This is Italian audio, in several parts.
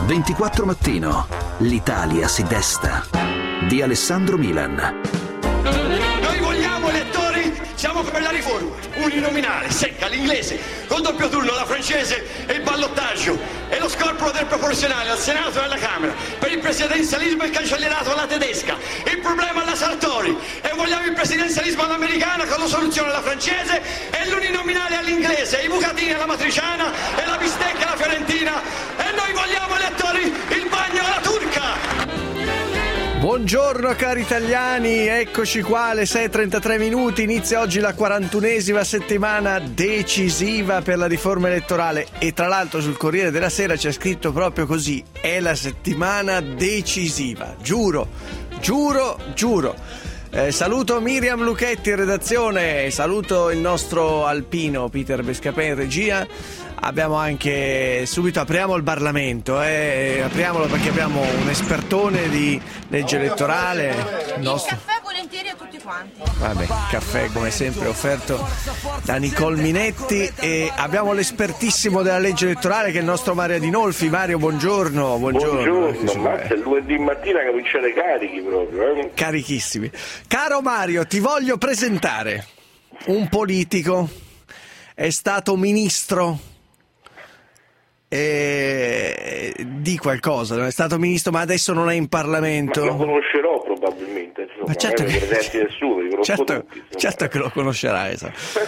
24 mattino. L'Italia si desta. Di Alessandro Milan. Noi vogliamo elettori, siamo per la riforma uninominale, secca, l'inglese, col doppio turno, la francese e il ballottaggio e lo scorporo del proporzionale al Senato e alla Camera, per il presidenzialismo e il cancellerato alla tedesca, il problema alla Sartori, e vogliamo il presidenzialismo all'americana con la soluzione alla francese e l'uninominale all'inglese, i bucatini alla matriciana e la bistecca alla fiorentina, e noi vogliamo elettori il bagno alla turca. Buongiorno cari italiani, eccoci qua alle 6:33 minuti, inizia oggi la 41esima settimana decisiva per la riforma elettorale e tra l'altro sul Corriere della Sera c'è scritto proprio così, è la settimana decisiva, giuro. Saluto Miriam Lucchetti in redazione, saluto il nostro alpino Peter Bescapè in regia. Abbiamo anche, subito apriamo il Parlamento, apriamolo perché abbiamo un espertone di legge elettorale. Il caffè volentieri a tutti quanti. Vabbè, caffè come sempre offerto da Nicole Minetti, e abbiamo l'espertissimo della legge elettorale che è il nostro Mario Adinolfi. Mario, buongiorno. Ma è lunedì mattina cominciate carichi proprio. Carichissimi. Caro Mario, ti voglio presentare un politico, è stato ministro di qualcosa, non è stato ministro ma adesso non è in Parlamento. Ma lo conoscerò probabilmente, insomma, ma certo non è presente nessuno, certo che lo conoscerai.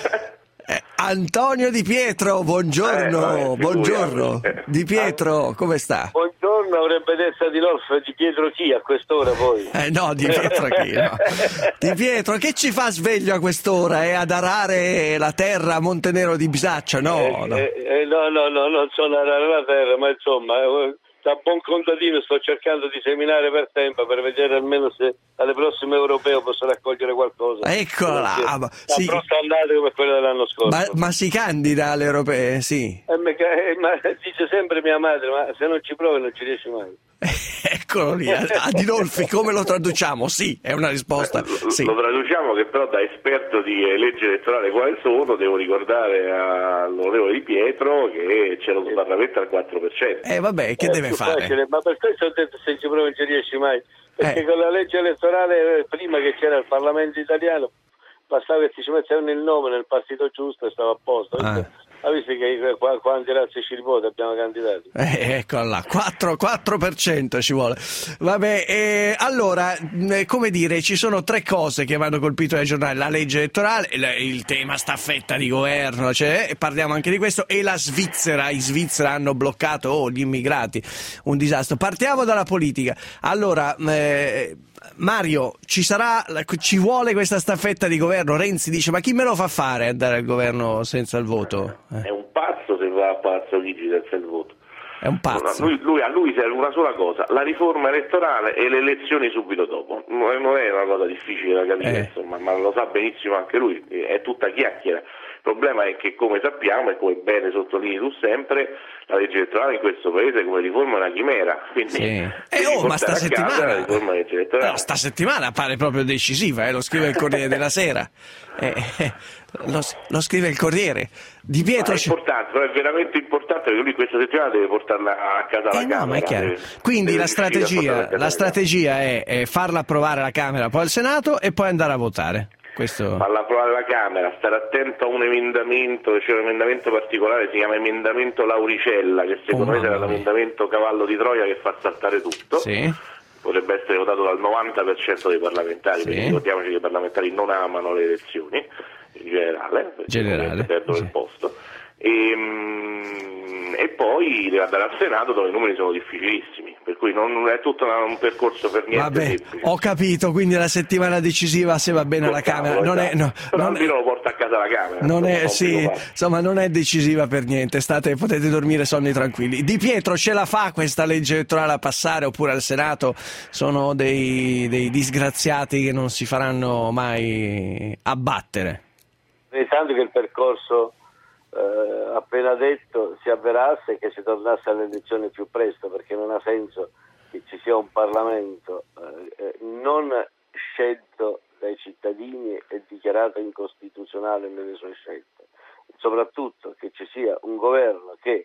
Antonio Di Pietro, buongiorno. Di Pietro, come sta? Buongiorno, avrebbe detto Adinolfi. Di Pietro chi a quest'ora poi? No, Di Pietro chi? No. Di Pietro, che ci fa sveglio a quest'ora? È ad arare la terra a Montenero di Bisaccia? No, non sono arare la terra, ma insomma, da buon contadino sto cercando di seminare per tempo per vedere almeno se alle prossime europee posso raccogliere qualcosa. Eccola! La brutta andata come quella dell'anno scorso. Ma si candida alle europee, sì. Ma dice sempre mia madre, ma se non ci provi non ci riesci mai. Eccolo lì, Adinolfi, come lo traduciamo? Sì, è una risposta. Sì. Lo traduciamo che però da esperto di legge elettorale quale sono, devo ricordare all'onorevole Di Pietro che c'era un Parlamento al 4%. Vabbè, che deve fare? Facile, ma per questo ho detto se ci provi non ci riesci mai. Perché con la legge elettorale, prima che c'era il Parlamento italiano, bastava che ci mettevano il nome nel partito giusto e stava a posto. Ha visto che quanti razze ci ripote abbiamo candidati? Eccola, 4% ci vuole. Vabbè, allora, come dire, ci sono tre cose che vanno colpite dai giornali: la legge elettorale, il tema staffetta di governo, parliamo anche di questo, e la Svizzera. In Svizzera hanno bloccato gli immigrati, un disastro. Partiamo dalla politica. Allora, Mario, ci vuole questa staffetta di governo? Renzi dice: ma chi me lo fa fare andare al governo senza il voto? È un pazzo se va a Palazzo Chigi senza il voto. È un pazzo. A lui serve una sola cosa: la riforma elettorale e le elezioni subito dopo. Non è una cosa difficile da capire, insomma, ma lo sa benissimo anche lui, è tutta chiacchiera. Il problema è che, come sappiamo e come bene sottolinei tu sempre, la legge elettorale in questo paese come riforma è una chimera, quindi ma sta settimana sta settimana pare proprio decisiva, lo scrive il Corriere della Sera, lo scrive il Corriere. Di Pietro è importante, però è veramente importante perché lui questa settimana deve portarla a casa alla Camera. Ma è chiaro. Quindi la strategia è farla approvare alla Camera, poi al Senato e poi andare a votare. Farla approvare alla Camera, stare attento a un emendamento, c'è un emendamento particolare, si chiama emendamento Lauricella, che secondo me sarà l'emendamento cavallo di Troia che fa saltare tutto. Sì. Potrebbe essere votato dal 90% dei parlamentari, perché ricordiamoci che i parlamentari non amano le elezioni in generale. Perdono il posto. E poi deve andare al Senato dove i numeri sono difficilissimi, per cui non è tutto un percorso per niente semplice. Ho capito, quindi la settimana decisiva, se va bene alla Camera, almeno lo porta a casa la Camera. Non è decisiva per niente, potete dormire sonni tranquilli. Di Pietro, ce la fa questa legge elettorale a passare oppure al Senato sono dei disgraziati che non si faranno mai abbattere? Pensando che il percorso appena detto si avverasse e che si tornasse alle elezioni più presto, perché non ha senso che ci sia un Parlamento non scelto dai cittadini e dichiarato incostituzionale nelle sue scelte, soprattutto che ci sia un governo che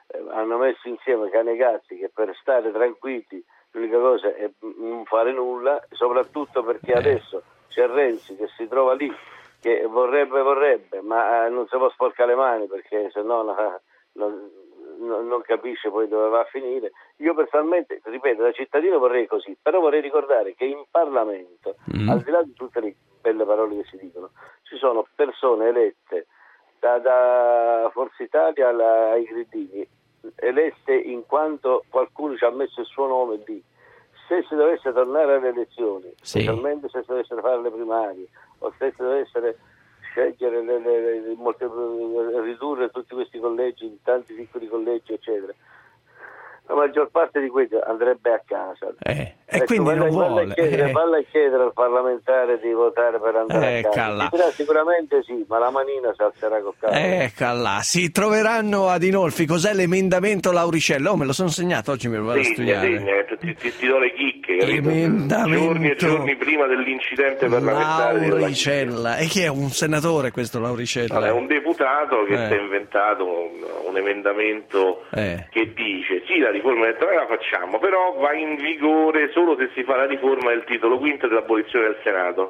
hanno messo insieme cane e gatti, che per stare tranquilli l'unica cosa è non fare nulla, soprattutto perché adesso c'è Renzi che si trova lì, che vorrebbe, ma non si può sporcare le mani, perché se no non capisce poi dove va a finire. Io personalmente, ripeto, da cittadino vorrei così, però vorrei ricordare che in Parlamento, al di là di tutte le belle parole che si dicono, ci sono persone elette da Forza Italia ai Gridini, elette in quanto qualcuno ci ha messo il suo nome lì. Se si dovesse tornare alle elezioni, specialmente se si dovessero fare le primarie, o se si dovessero scegliere ridurre tutti questi collegi, tanti piccoli collegi, eccetera, la maggior parte di quelli andrebbe a casa. E quindi non vuole. Valla a chiedere al parlamentare di votare per andare a casa. Sicuramente sì, ma la manina si alzerà col caso. Eccola, si troveranno ad Inolfi. Cos'è l'emendamento Lauricello? Me lo sono segnato oggi, me lo vado a studiare. Ti do le chicche, Emendamento giorni prima dell'incidente parlamentare. Lauricella. E chi è? Un senatore questo Lauricella? È un deputato che si è inventato un emendamento che dice: sì, la riforma elettorale la facciamo, però va in vigore solo se si fa la riforma del titolo quinto dell'abolizione del Senato.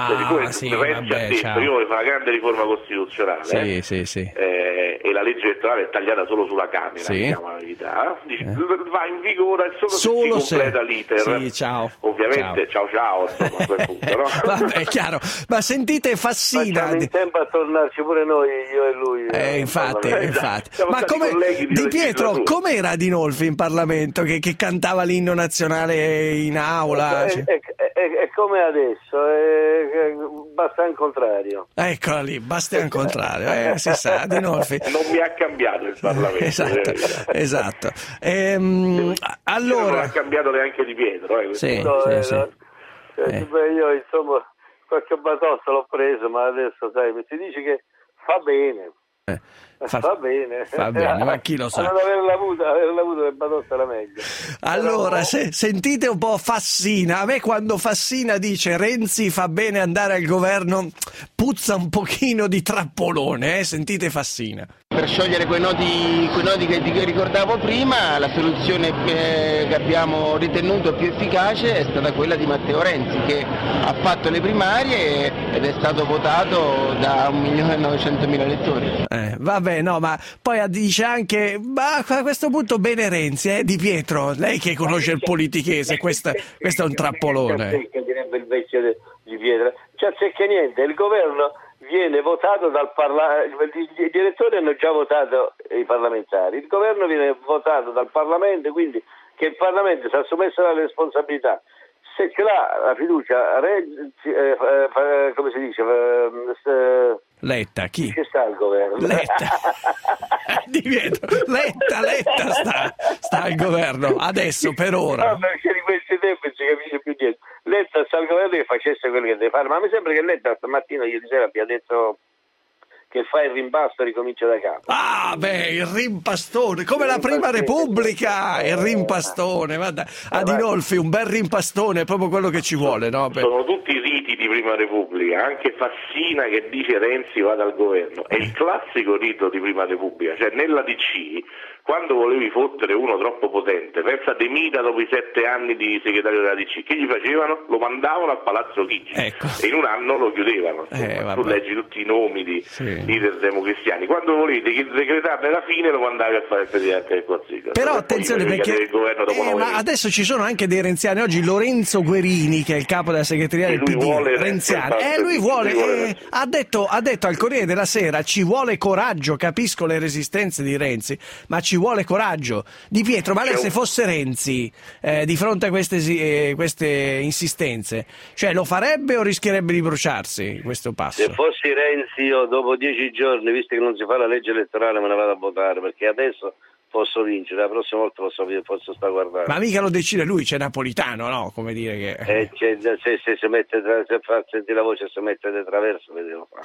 Io voglio fare una grande riforma costituzionale e la legge elettorale è tagliata solo sulla Camera, diciamo la verità. Va in vigore solo se si completa l'iter. Ovviamente ciao insomma, a quel punto, no? Vabbè, è chiaro. Ma sentite Fassina, facciamo in tempo a tornarci pure noi, io e lui. Infatti. Ma come Di Pietro, com'era Dinolfi in Parlamento che cantava l'inno nazionale in aula? È come adesso, Bastian Contrario. Eccola lì, Bastian Contrario, si sa, Dinolfi. Non mi ha cambiato il Parlamento. Esatto. Allora non ha cambiato neanche Di Pietro. Io insomma qualche batosta l'ho preso, ma adesso sai, mi si dice che fa bene. Va bene, ma chi lo sa? Averla avuto le batoste era meglio. Allora, sentite un po' Fassina. A me quando Fassina dice Renzi fa bene andare al governo, puzza un pochino di trappolone, Sentite Fassina. Per sciogliere quei nodi che ricordavo prima, la soluzione che abbiamo ritenuto più efficace è stata quella di Matteo Renzi, che ha fatto le primarie ed è stato votato da 1.900.000 elettori. Vabbè, no, ma poi dice anche, ma a questo punto bene Renzi, Di Pietro, lei che conosce il politichese, questo è un trappolone. Direbbe il vecchio Di Pietro, c'è niente, il governo viene votato dal Parlamento, gli elettori hanno già votato i parlamentari, il governo viene votato dal Parlamento, quindi che il Parlamento si è assumesso la responsabilità. Se ce l'ha la fiducia, come si dice? Letta, chi? Che sta al governo? Letta. Di Pietro, Letta sta al governo, adesso per ora. No, perché di questi tempi non si capisce più niente. Letta sta al governo che facesse quello che deve fare, ma mi sembra che Letta stamattina, ieri sera, abbia detto che fa il rimpasto e ricomincia da capo. Il rimpastone, come la Prima Repubblica, il rimpastone, guarda, a Dinolfi un bel rimpastone è proprio quello che ci vuole, no? Sono tutti riti di Prima Repubblica, anche Fassina che dice Renzi vada al governo, è il classico rito di Prima Repubblica, cioè nella DC, quando volevi fottere uno troppo potente, pensa De Mita dopo i 7 anni di segretario della DC, che gli facevano? Lo mandavano al Palazzo Chigi, e in un anno lo chiudevano. Tu leggi tutti i nomi di leader democristiani, quando volevi decretarne la fine lo mandavi a fare il Presidente del Consiglio. Però attenzione, perché adesso ci sono anche dei renziani, oggi Lorenzo Guerini, che è il capo della segreteria del PD renziano, lui vuole ha detto al Corriere della Sera: ci vuole coraggio, capisco le resistenze di Renzi, ma ci vuole coraggio. Di Pietro, ma lei se fosse Renzi di fronte a queste insistenze, cioè lo farebbe o rischierebbe di bruciarsi questo passo? Se fossi Renzi io dopo 10 giorni, visto che non si fa la legge elettorale, me ne vado a votare, perché adesso posso vincere, la prossima volta posso stare a guardare. Ma mica lo decide lui, c'è Napolitano, no? Come dire che... se si mette se fa sentire la voce e si mette di traverso, vediamo fa.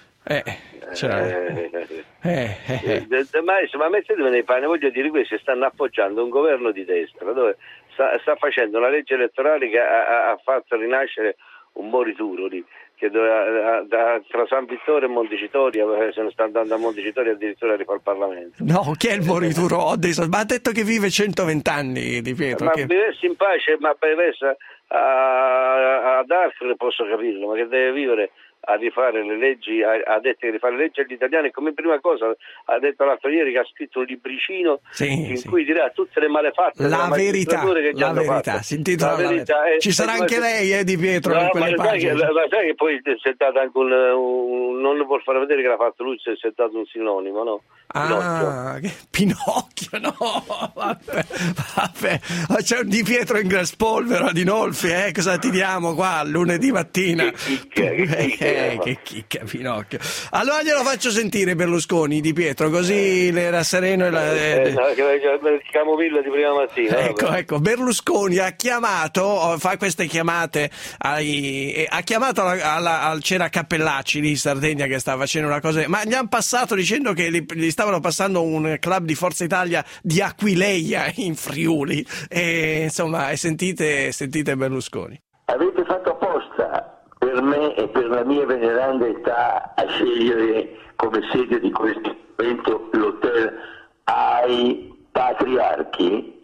Ma mettetevi nei panni, voglio dire, questi stanno appoggiando un governo di destra, dove sta facendo una legge elettorale che ha fatto rinascere un morituro lì. che tra San Vittore e Montecitorio se ne sta andando a Montecitorio addirittura a rifare il Parlamento. No, chi è il morituro? Ma ha detto che vive 120 anni, Di Pietro. Ma vivesse in pace, ma vivesse ad Arcore posso capirlo, ma che deve vivere a rifare le leggi, ha detto che rifare le leggi agli italiani, come prima cosa ha detto l'altro ieri che ha scritto un libricino cui dirà tutte le malefatte la verità, si intitola La verità. Ci sarà anche lei, Di Pietro, in quelle pagine. Sai che poi si è dato anche non vuol far vedere che l'ha fatto lui, si è dato un sinonimo, no? Pinocchio, no, vabbè. C'è un Di Pietro in Graspolvero a Dinolfi, cosa ti diamo qua lunedì mattina? Che chicca, Pinocchio. Allora glielo faccio sentire Berlusconi, Di Pietro, così le era sereno il camomilla di prima mattina. Ecco, Berlusconi ha chiamato, fa queste chiamate ha chiamato c'era Cappellacci lì in Sardegna che stava facendo una cosa, ma gli hanno passato dicendo che gli stavano passando un club di Forza Italia di Aquileia in Friuli e insomma sentite Berlusconi. Avete fatto apposta per me e per la mia veneranda età a scegliere come sede di questo evento l'hotel ai Patriarchi?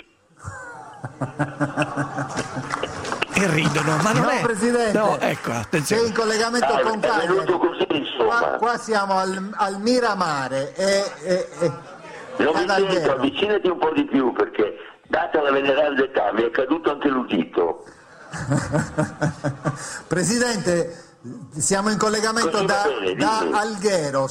E ridono, ma non no, è Presidente, no, ecco, attenzione. sei in collegamento con Cagliari. Qua siamo al Miramare non mi sento, avvicinati un po' di più perché data la veneranda età mi è caduto anche l'udito. Presidente, siamo in collegamento da Alghero,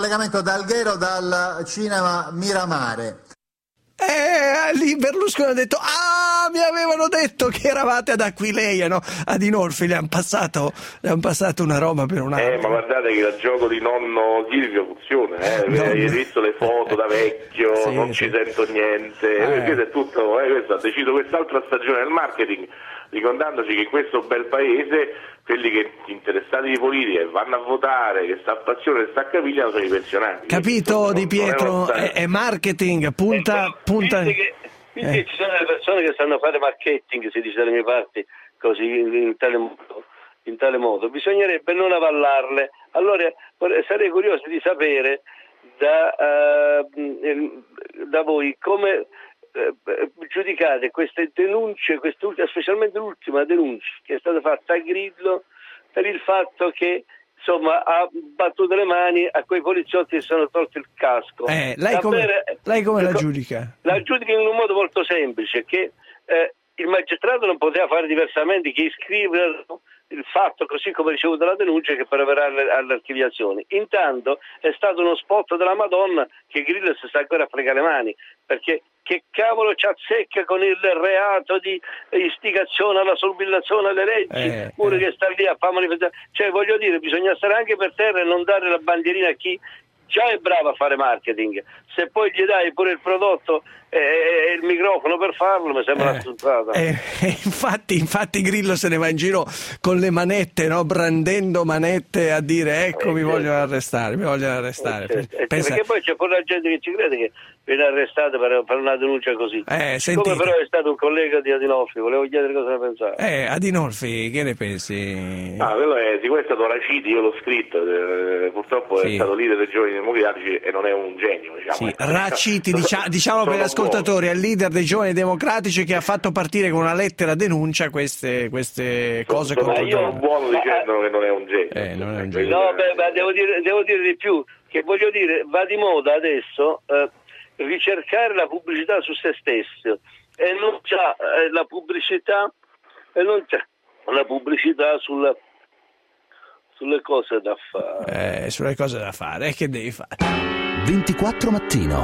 dal cinema Miramare. Lì Berlusconi ha detto mi avevano detto che eravate ad Aquileia, no? A Dinolfi le hanno passato una roba per un'altra. Ma guardate che il gioco di nonno Silvio funziona, hai visto le foto da vecchio, ci sento niente, questo è tutto, questo ha deciso quest'altra stagione del marketing, ricordandoci che in questo bel paese quelli che interessati di politica vanno a votare, che sta a passione, che sta a capigliano sono i pensionati. Capito, Di Pietro? È marketing, punta. Quindi ci sono le persone che sanno fare marketing, si dice dalle mie parti, così in tale modo. Bisognerebbe non avallarle. Allora sarei curioso di sapere da voi come giudicate queste denunce, specialmente l'ultima denuncia che è stata fatta a Grillo per il fatto che insomma ha battuto le mani a quei poliziotti che si sono tolti il casco. Lei come la giudica? La giudica in un modo molto semplice, che il magistrato non poteva fare diversamente che iscrivere il fatto così come ricevuto la denuncia che per avere all'archiviazione. Intanto è stato uno spot della Madonna che Grillo si sta ancora a fregare le mani, perché che cavolo ci azzecca con il reato di istigazione alla subillazione alle leggi, pure che sta lì a fare manifestazione. Cioè, voglio dire, bisogna stare anche per terra e non dare la bandierina a chi già è bravo a fare marketing. Se poi gli dai pure il prodotto e il microfono per farlo, mi sembra una stronzata. Infatti Grillo se ne va in giro con le manette, no? Brandendo manette a dire mi vogliono arrestare. Perché poi c'è pure la gente che ci crede che viene arrestato per una denuncia così. Come però è stato un collega di Adinolfi, volevo chiedere cosa ne pensate. Adinolfi, che ne pensi? Quello di questo è stato Raciti, io l'ho scritto, purtroppo è stato leader dei Giovani Democratici e non è un genio, diciamo. Raciti, diciamo per gli ascoltatori, è il leader dei Giovani Democratici che ha fatto partire con una lettera denuncia queste cose contro io non buono dicendo che non è un genio. Non è un genio. No, devo dire di più, che voglio dire, va di moda adesso ricercare la pubblicità su se stesso e non c'è la pubblicità sulle cose da fare. Sulle cose da fare, che devi fare? 24 mattino.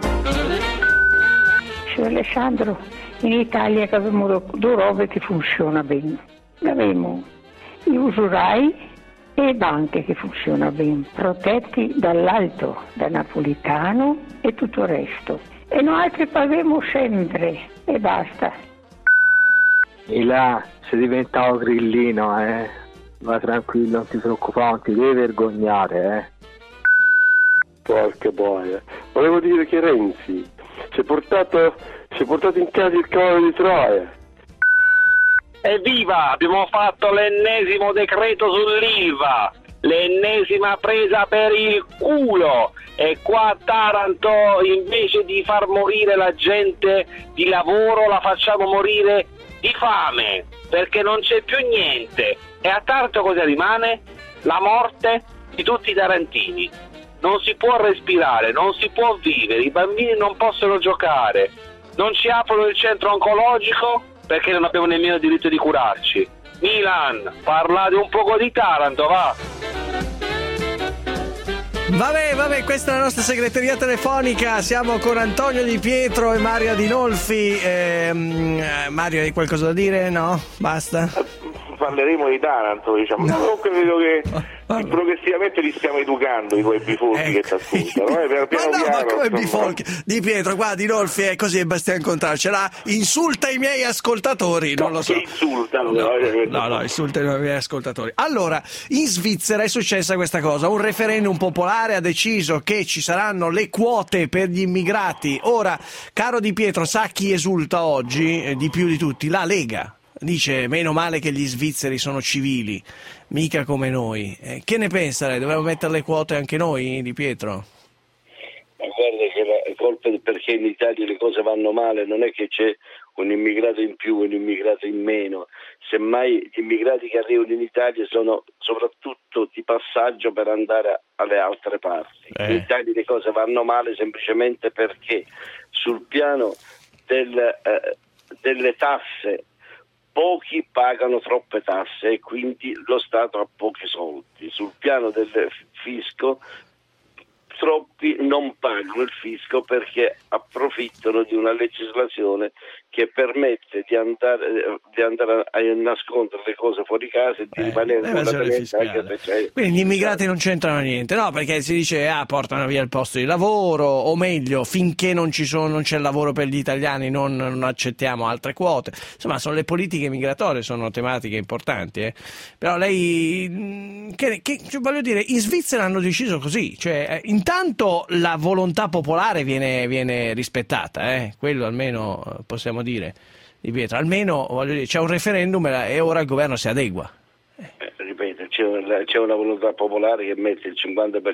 Signor Alessandro, in Italia abbiamo due robe che funzionano bene. Abbiamo gli usurai e le banche che funzionano bene, protetti dall'alto, da Napolitano e tutto il resto. E noi altri paghiamo sempre e basta. E là sei diventato grillino, Va tranquillo, non ti preoccupare, non ti devi vergognare, Porca boia. Volevo dire che Renzi si è portato in casa il cavallo di Troia. Evviva! Abbiamo fatto l'ennesimo decreto sull'ILVA, l'ennesima presa per il culo, e qua a Taranto invece di far morire la gente di lavoro la facciamo morire di fame, perché non c'è più niente. E a Taranto cosa rimane? La morte di tutti i tarantini. Non si può respirare, non si può vivere, i bambini non possono giocare, non ci aprono il centro oncologico perché non abbiamo nemmeno il diritto di curarci. Milan, parlate un poco di Taranto, va! Vabbè, questa è la nostra segreteria telefonica. Siamo con Antonio Di Pietro e Mario Adinolfi. Mario, hai qualcosa da dire? No? Basta? Parleremo di Taranto, diciamo. No. Non credo che progressivamente li stiamo educando i tuoi bifolchi che ti ascoltano. Ma come bifolchi? Di Pietro, qua Adinolfi è così e Bastian Contracela insulta i miei ascoltatori. Non lo so. Insultano, no, insultano i miei ascoltatori. Allora, in Svizzera è successa questa cosa. Un referendum popolare ha deciso che ci saranno le quote per gli immigrati. Ora, caro Di Pietro, sa chi esulta oggi di più di tutti? La Lega. Dice, meno male che gli svizzeri sono civili, mica come noi. Che ne pensa lei? Dobbiamo mettere le quote anche noi, Di Pietro? Ma guarda che la colpa perché in Italia le cose vanno male non è che c'è un immigrato in più, un immigrato in meno. Semmai gli immigrati che arrivano in Italia sono soprattutto di passaggio per andare alle altre parti. In Italia le cose vanno male semplicemente perché sul piano delle tasse pochi pagano troppe tasse e quindi lo Stato ha pochi soldi. Sul piano del fisco troppi non pagano il fisco perché approfittano di una legislazione che permette di andare a nascondere le cose fuori casa e di rimanere anche se quindi gli immigrati non c'entrano niente, no? Perché si dice portano via il posto di lavoro, o meglio, finché non c'è lavoro per gli italiani non accettiamo altre quote. Insomma, sono le politiche migratorie, sono tematiche importanti, Però lei voglio dire, in Svizzera hanno deciso così, cioè intanto la volontà popolare viene rispettata, quello almeno possiamo dire, Di Pietro, almeno voglio dire, c'è un referendum e ora il governo si adegua. Ripeto, c'è una volontà popolare che mette il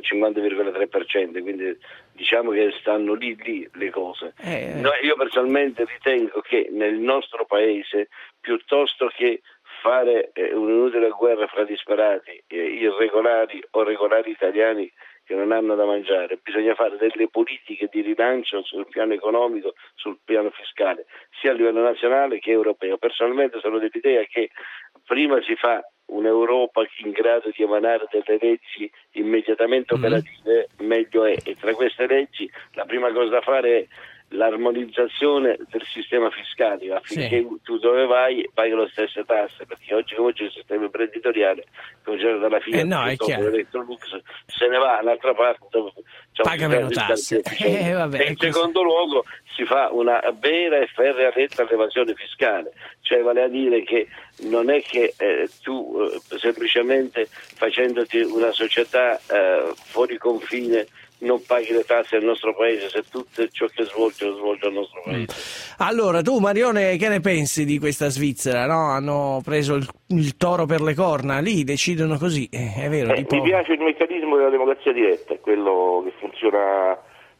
50,3%, quindi diciamo che stanno lì le cose. Io personalmente ritengo che nel nostro paese, piuttosto che fare un'inutile guerra fra disperati, irregolari o regolari italiani che non hanno da mangiare, bisogna fare delle politiche di rilancio sul piano economico, sul piano fiscale, sia a livello nazionale che europeo. Personalmente sono dell'idea che prima si fa un'Europa in grado di emanare delle leggi immediatamente operative, meglio è. E tra queste leggi la prima cosa da fare è l'armonizzazione del sistema fiscale, affinché tu dove vai paghi le stesse tasse, perché oggi come oggi il sistema imprenditoriale, cominciato dalla Fiat, Electrolux, se ne va all'altra parte paga meno tasse. In secondo luogo si fa una vera e ferrea lotta all'evasione fiscale, cioè vale a dire che non è che tu semplicemente facendoti una società fuori confine non paghi le tasse al nostro paese, se tutto ciò che svolge lo svolge al nostro paese. Allora tu, Marione, che ne pensi di questa Svizzera? No? Hanno preso il toro per le corna, lì decidono così, è vero? Mi piace il meccanismo della democrazia diretta, è quello che funziona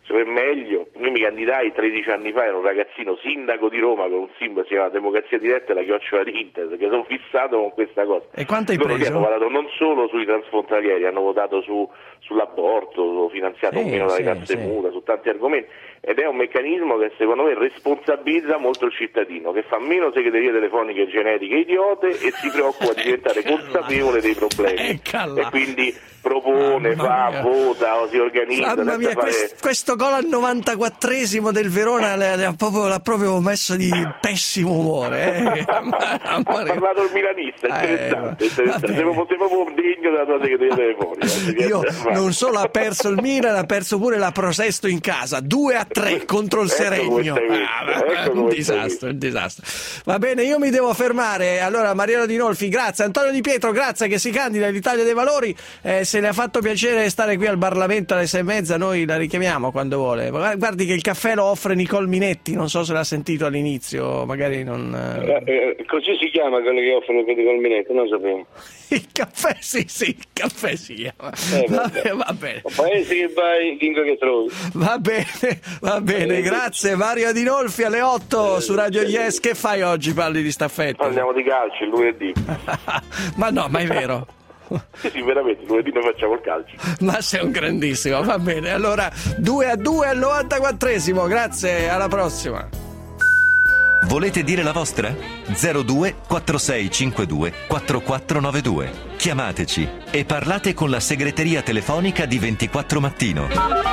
meglio. Io mi candidai 13 anni fa, ero un ragazzino sindaco di Roma con un simbolo che si chiama democrazia diretta e la chiocciola di Inter, perché sono fissato con questa cosa. E quanto hai preso? Hanno votato non solo sui transfrontalieri, hanno votato sull'aborto, finanziato meno dalle casse muta, su tanti argomenti, ed è un meccanismo che secondo me responsabilizza molto il cittadino, che fa meno segreterie telefoniche generiche idiote e si preoccupa di diventare consapevole dei problemi e quindi propone, vota o si organizza. Mamma mia, questo gol al 94esimo del Verona l'ha proprio messo di pessimo umore. Ha parlato il milanista, interessante. Sei proprio degno della tua segreteria telefonica. Io non solo ha perso il Milan, ha perso pure la Prosesto in casa, 2-3 3 contro il Seregno. Un disastro. Va bene, io mi devo fermare. Allora, Mariano Dinolfi, grazie. Antonio Di Pietro, grazie, che si candida all'Italia dei Valori. Se le ha fatto piacere stare qui al Parlamento alle 6:30, noi la richiamiamo quando vuole. Guardi che il caffè lo offre Nicole Minetti, non so se l'ha sentito all'inizio, magari non... Così si chiama quello che offrono Nicole Minetti, non sapevo. Il caffè, sì, il caffè si chiama. Va bene. Paese che vai, dingo che trovi. Va bene, grazie. Mario Adinolfi alle 8 su Radio Yes. Che fai oggi? Parli di staffetta? Parliamo di calcio il lunedì. Ma no, ma è vero? Sì, veramente, lunedì noi facciamo il calcio. Ma sei un grandissimo, va bene. Allora, 2-2 al 94esimo. Grazie, alla prossima. Volete dire la vostra? 02 4652 4492. Chiamateci e parlate con la segreteria telefonica di 24 Mattino.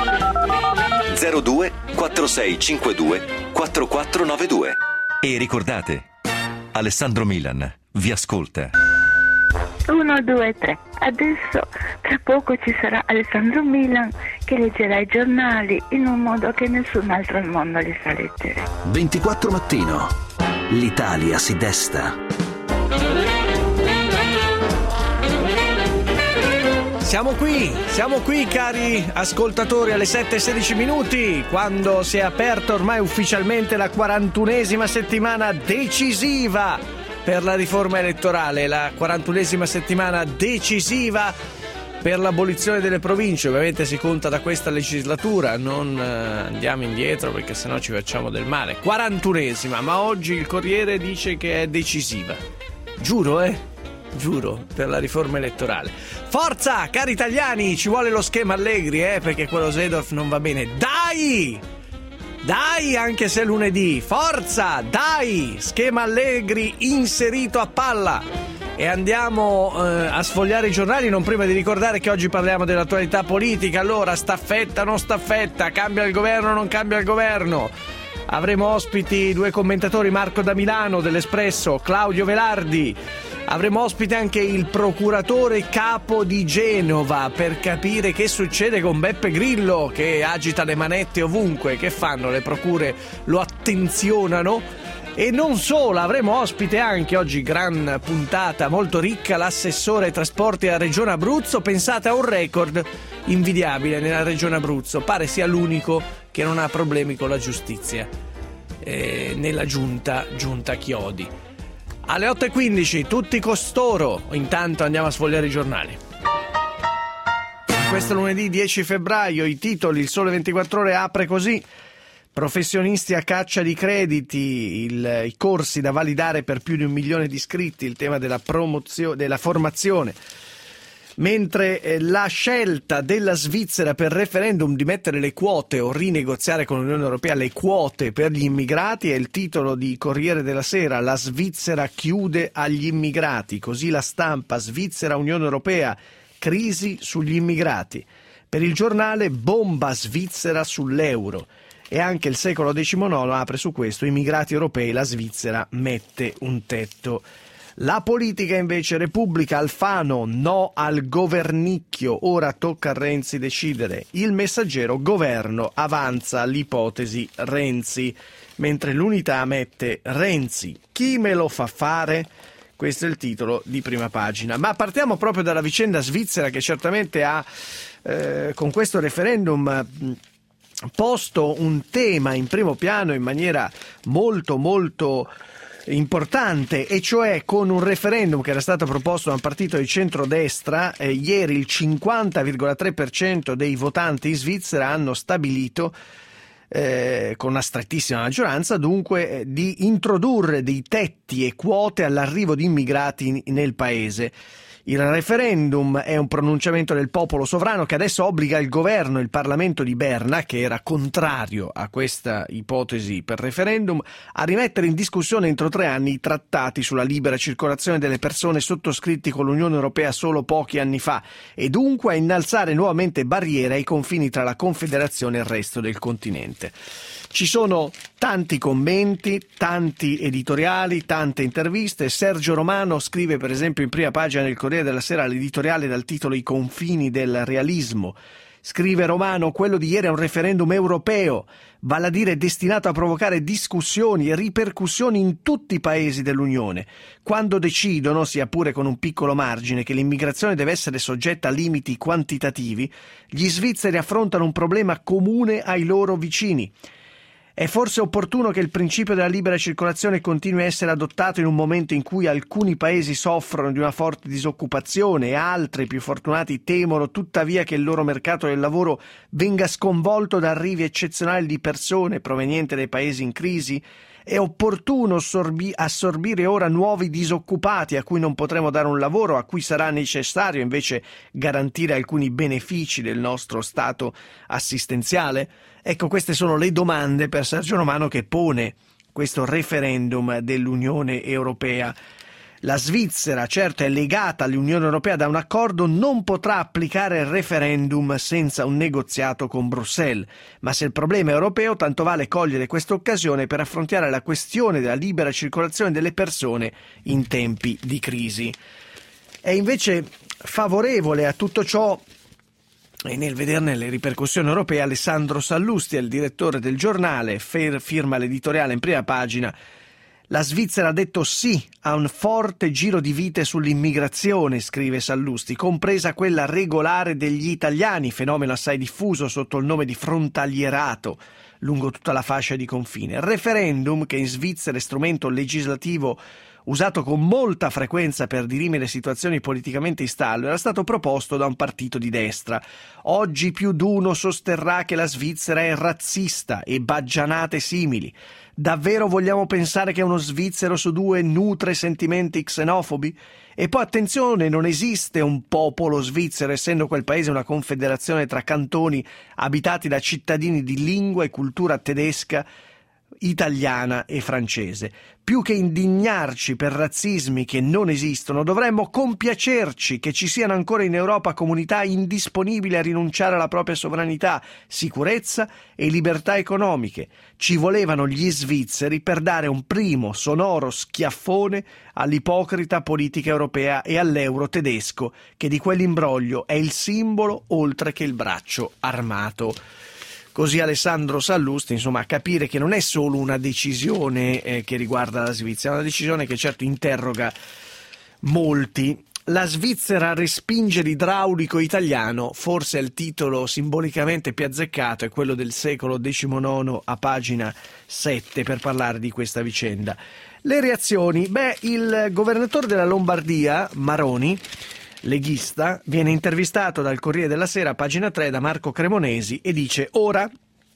02 4652 4492. E ricordate, Alessandro Milan vi ascolta. 1, 2, 3. Adesso tra poco ci sarà Alessandro Milan che leggerà i giornali in un modo che nessun altro al mondo li sa leggere. 24 Mattino. L'Italia si desta. Siamo qui cari ascoltatori alle 7:16 minuti, quando si è aperta ormai ufficialmente la 41esima settimana decisiva per la riforma elettorale, la 41esima settimana decisiva per l'abolizione delle province. Ovviamente si conta da questa legislatura, non andiamo indietro perché sennò ci facciamo del male. 41esima, ma oggi il Corriere dice che è decisiva. Giuro, per la riforma elettorale. Forza, cari italiani, ci vuole lo schema Allegri, perché quello Seedorf non va bene. Dai, anche se è lunedì. Forza, dai, schema Allegri inserito a palla. E andiamo a sfogliare i giornali, non prima di ricordare che oggi parliamo dell'attualità politica. Allora, staffetta, non staffetta, cambia il governo, non cambia il governo. Avremo ospiti 2 commentatori, Marco da Milano dell'Espresso, Claudio Velardi. Avremo ospite anche il procuratore capo di Genova per capire che succede con Beppe Grillo, che agita le manette ovunque. Che fanno le procure? Lo attenzionano. E non solo, avremo ospite anche oggi, gran puntata molto ricca, l'assessore ai trasporti della Regione Abruzzo. Pensate a un record invidiabile nella Regione Abruzzo, pare sia l'unico che non ha problemi con la giustizia nella giunta Chiodi. Alle 8:15 tutti costoro. Intanto andiamo a sfogliare i giornali. Questo lunedì 10 febbraio i titoli. Il Sole 24 Ore apre così: professionisti a caccia di crediti, i corsi da validare per più di 1 milione di iscritti, il tema della formazione. Mentre la scelta della Svizzera per referendum di mettere le quote o rinegoziare con l'Unione Europea le quote per gli immigrati è il titolo di Corriere della Sera. La Svizzera chiude agli immigrati, così La Stampa. Svizzera, Unione Europea, crisi sugli immigrati. Per il Giornale, bomba svizzera sull'euro. E anche il Secolo XIX apre su questo: immigrati europei, la Svizzera mette un tetto. La politica invece, Repubblica, Alfano, no al governicchio, ora tocca a Renzi decidere. Il Messaggero, governo, avanza l'ipotesi Renzi, mentre l'Unità mette Renzi, chi me lo fa fare? Questo è il titolo di prima pagina. Ma partiamo proprio dalla vicenda svizzera, che certamente ha, con questo referendum, posto un tema in primo piano in maniera molto importante, e cioè con un referendum che era stato proposto da un partito di centrodestra. Ieri il 50,3% dei votanti in Svizzera hanno stabilito, con una strettissima maggioranza dunque, di introdurre dei tetti e quote all'arrivo di immigrati nel paese. Il referendum è un pronunciamento del popolo sovrano che adesso obbliga il governo e il Parlamento di Berna, che era contrario a questa ipotesi per referendum, a rimettere in discussione entro 3 anni i trattati sulla libera circolazione delle persone sottoscritti con l'Unione Europea solo pochi anni fa, e dunque a innalzare nuovamente barriere ai confini tra la Confederazione e il resto del continente. Ci sono tanti commenti, tanti editoriali, tante interviste. Sergio Romano scrive per esempio in prima pagina del Corriere della Sera l'editoriale dal titolo I confini del realismo. Scrive Romano, quello di ieri è un referendum europeo, vale a dire destinato a provocare discussioni e ripercussioni in tutti i paesi dell'Unione. Quando decidono, sia pure con un piccolo margine, che l'immigrazione deve essere soggetta a limiti quantitativi, gli svizzeri affrontano un problema comune ai loro vicini. È forse opportuno che il principio della libera circolazione continui a essere adottato in un momento in cui alcuni paesi soffrono di una forte disoccupazione e altri, più fortunati, temono tuttavia che il loro mercato del lavoro venga sconvolto da arrivi eccezionali di persone provenienti dai paesi in crisi? È opportuno assorbire ora nuovi disoccupati a cui non potremo dare un lavoro, a cui sarà necessario invece garantire alcuni benefici del nostro stato assistenziale? Ecco, queste sono le domande per Sergio Romano che pone questo referendum dell'Unione Europea. La Svizzera, certo, è legata all'Unione Europea da un accordo, non potrà applicare il referendum senza un negoziato con Bruxelles. Ma se il problema è europeo, tanto vale cogliere questa occasione per affrontare la questione della libera circolazione delle persone in tempi di crisi. È invece favorevole a tutto ciò, e nel vederne le ripercussioni europee, Alessandro Sallusti, è il direttore del giornale, firma l'editoriale in prima pagina. La Svizzera ha detto sì a un forte giro di vite sull'immigrazione, scrive Sallusti, compresa quella regolare degli italiani, fenomeno assai diffuso sotto il nome di frontalierato lungo tutta la fascia di confine. Il referendum, che in Svizzera è strumento legislativo usato con molta frequenza per dirimere situazioni politicamente in stallo, era stato proposto da un partito di destra. Oggi più d'uno sosterrà che la Svizzera è razzista e baggianate simili. Davvero vogliamo pensare che uno svizzero su due nutre sentimenti xenofobi? E poi attenzione, non esiste un popolo svizzero, essendo quel paese una confederazione tra cantoni abitati da cittadini di lingua e cultura tedesca, italiana e francese. Più che indignarci per razzismi che non esistono, dovremmo compiacerci che ci siano ancora in Europa comunità indisponibili a rinunciare alla propria sovranità, sicurezza e libertà economiche. Ci volevano gli svizzeri per dare un primo sonoro schiaffone all'ipocrita politica europea e all'euro tedesco, che di quell'imbroglio è il simbolo oltre che il braccio armato. Così Alessandro Sallusti, insomma, a capire che non è solo una decisione che riguarda la Svizzera, è una decisione che certo interroga molti. La Svizzera respinge l'idraulico italiano, forse è il titolo simbolicamente più azzeccato, è quello del secolo XIX a pagina 7 per parlare di questa vicenda. Le reazioni? Il governatore della Lombardia, Maroni, leghista, viene intervistato dal Corriere della Sera, pagina 3, da Marco Cremonesi e dice: ora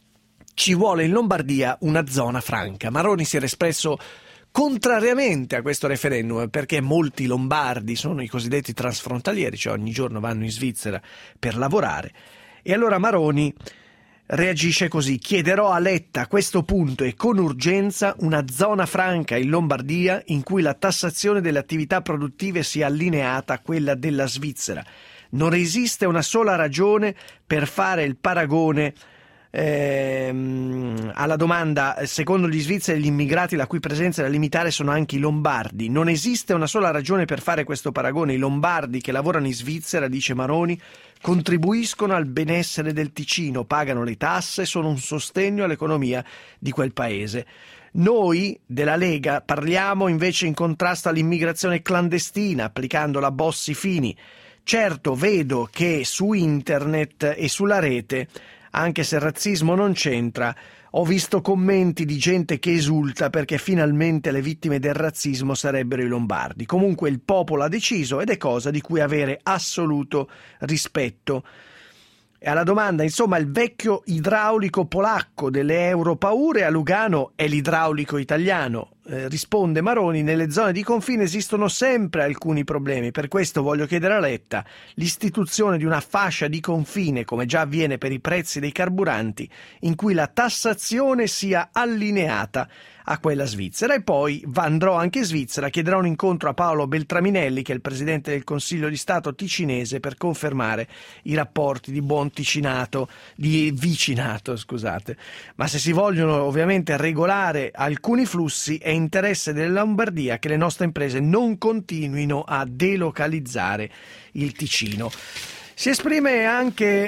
ci vuole in Lombardia una zona franca. Maroni si era espresso contrariamente a questo referendum perché molti lombardi sono i cosiddetti transfrontalieri, cioè ogni giorno vanno in Svizzera per lavorare, e allora Maroni reagisce così: chiederò a Letta a questo punto e con urgenza una zona franca in Lombardia in cui la tassazione delle attività produttive sia allineata a quella della Svizzera. Non esiste una sola ragione per fare il paragone alla domanda secondo gli svizzeri gli immigrati la cui presenza è da limitare sono anche i lombardi. Non esiste una sola ragione per fare questo paragone. I lombardi che lavorano in Svizzera, dice Maroni, contribuiscono al benessere del Ticino, pagano le tasse, sono un sostegno all'economia di quel paese. Noi della Lega parliamo invece in contrasto all'immigrazione clandestina, applicando la Bossi-Fini. Certo, vedo che su internet e sulla rete, anche se il razzismo non c'entra, ho visto commenti di gente che esulta perché finalmente le vittime del razzismo sarebbero i lombardi. Comunque il popolo ha deciso ed è cosa di cui avere assoluto rispetto. E alla domanda, insomma, il vecchio idraulico polacco delle europaure a Lugano è l'idraulico italiano. Risponde Maroni: nelle zone di confine esistono sempre alcuni problemi, per questo voglio chiedere a Letta l'istituzione di una fascia di confine, come già avviene per i prezzi dei carburanti, in cui la tassazione sia allineata a quella svizzera. E poi andrò anche in Svizzera, chiederò un incontro a Paolo Beltraminelli, che è il presidente del Consiglio di Stato ticinese, per confermare i rapporti di buon vicinato, scusate. Ma se si vogliono ovviamente regolare alcuni flussi, è interesse della Lombardia che le nostre imprese non continuino a delocalizzare il Ticino. Si esprime anche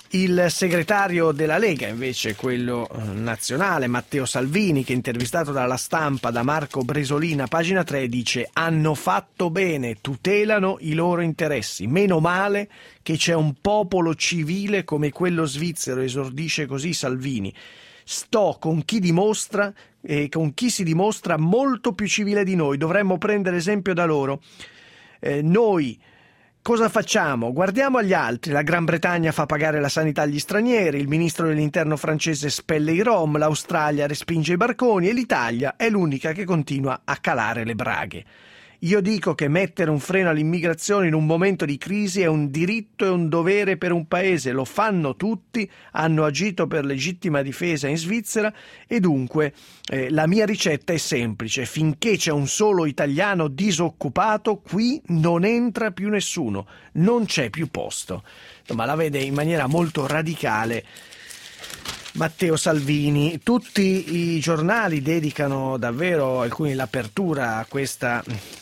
Il segretario della Lega, invece, quello nazionale, Matteo Salvini, che è intervistato dalla Stampa da Marco Bresolina, pagina 3, dice: hanno fatto bene, tutelano i loro interessi. Meno male che c'è un popolo civile come quello svizzero, esordisce così Salvini. Sto con chi dimostra e con chi si dimostra molto più civile di noi. Dovremmo prendere esempio da loro. Noi cosa facciamo? Guardiamo agli altri. La Gran Bretagna fa pagare la sanità agli stranieri, il ministro dell'interno francese spelle i rom, l'Australia respinge i barconi e l'Italia è l'unica che continua a calare le braghe. Io dico che mettere un freno all'immigrazione in un momento di crisi è un diritto e un dovere per un paese, lo fanno tutti, hanno agito per legittima difesa in Svizzera e dunque la mia ricetta è semplice: finché c'è un solo italiano disoccupato qui non entra più nessuno, non c'è più posto. Ma la vede in maniera molto radicale Matteo Salvini. Tutti i giornali dedicano davvero, alcuni, l'apertura a questa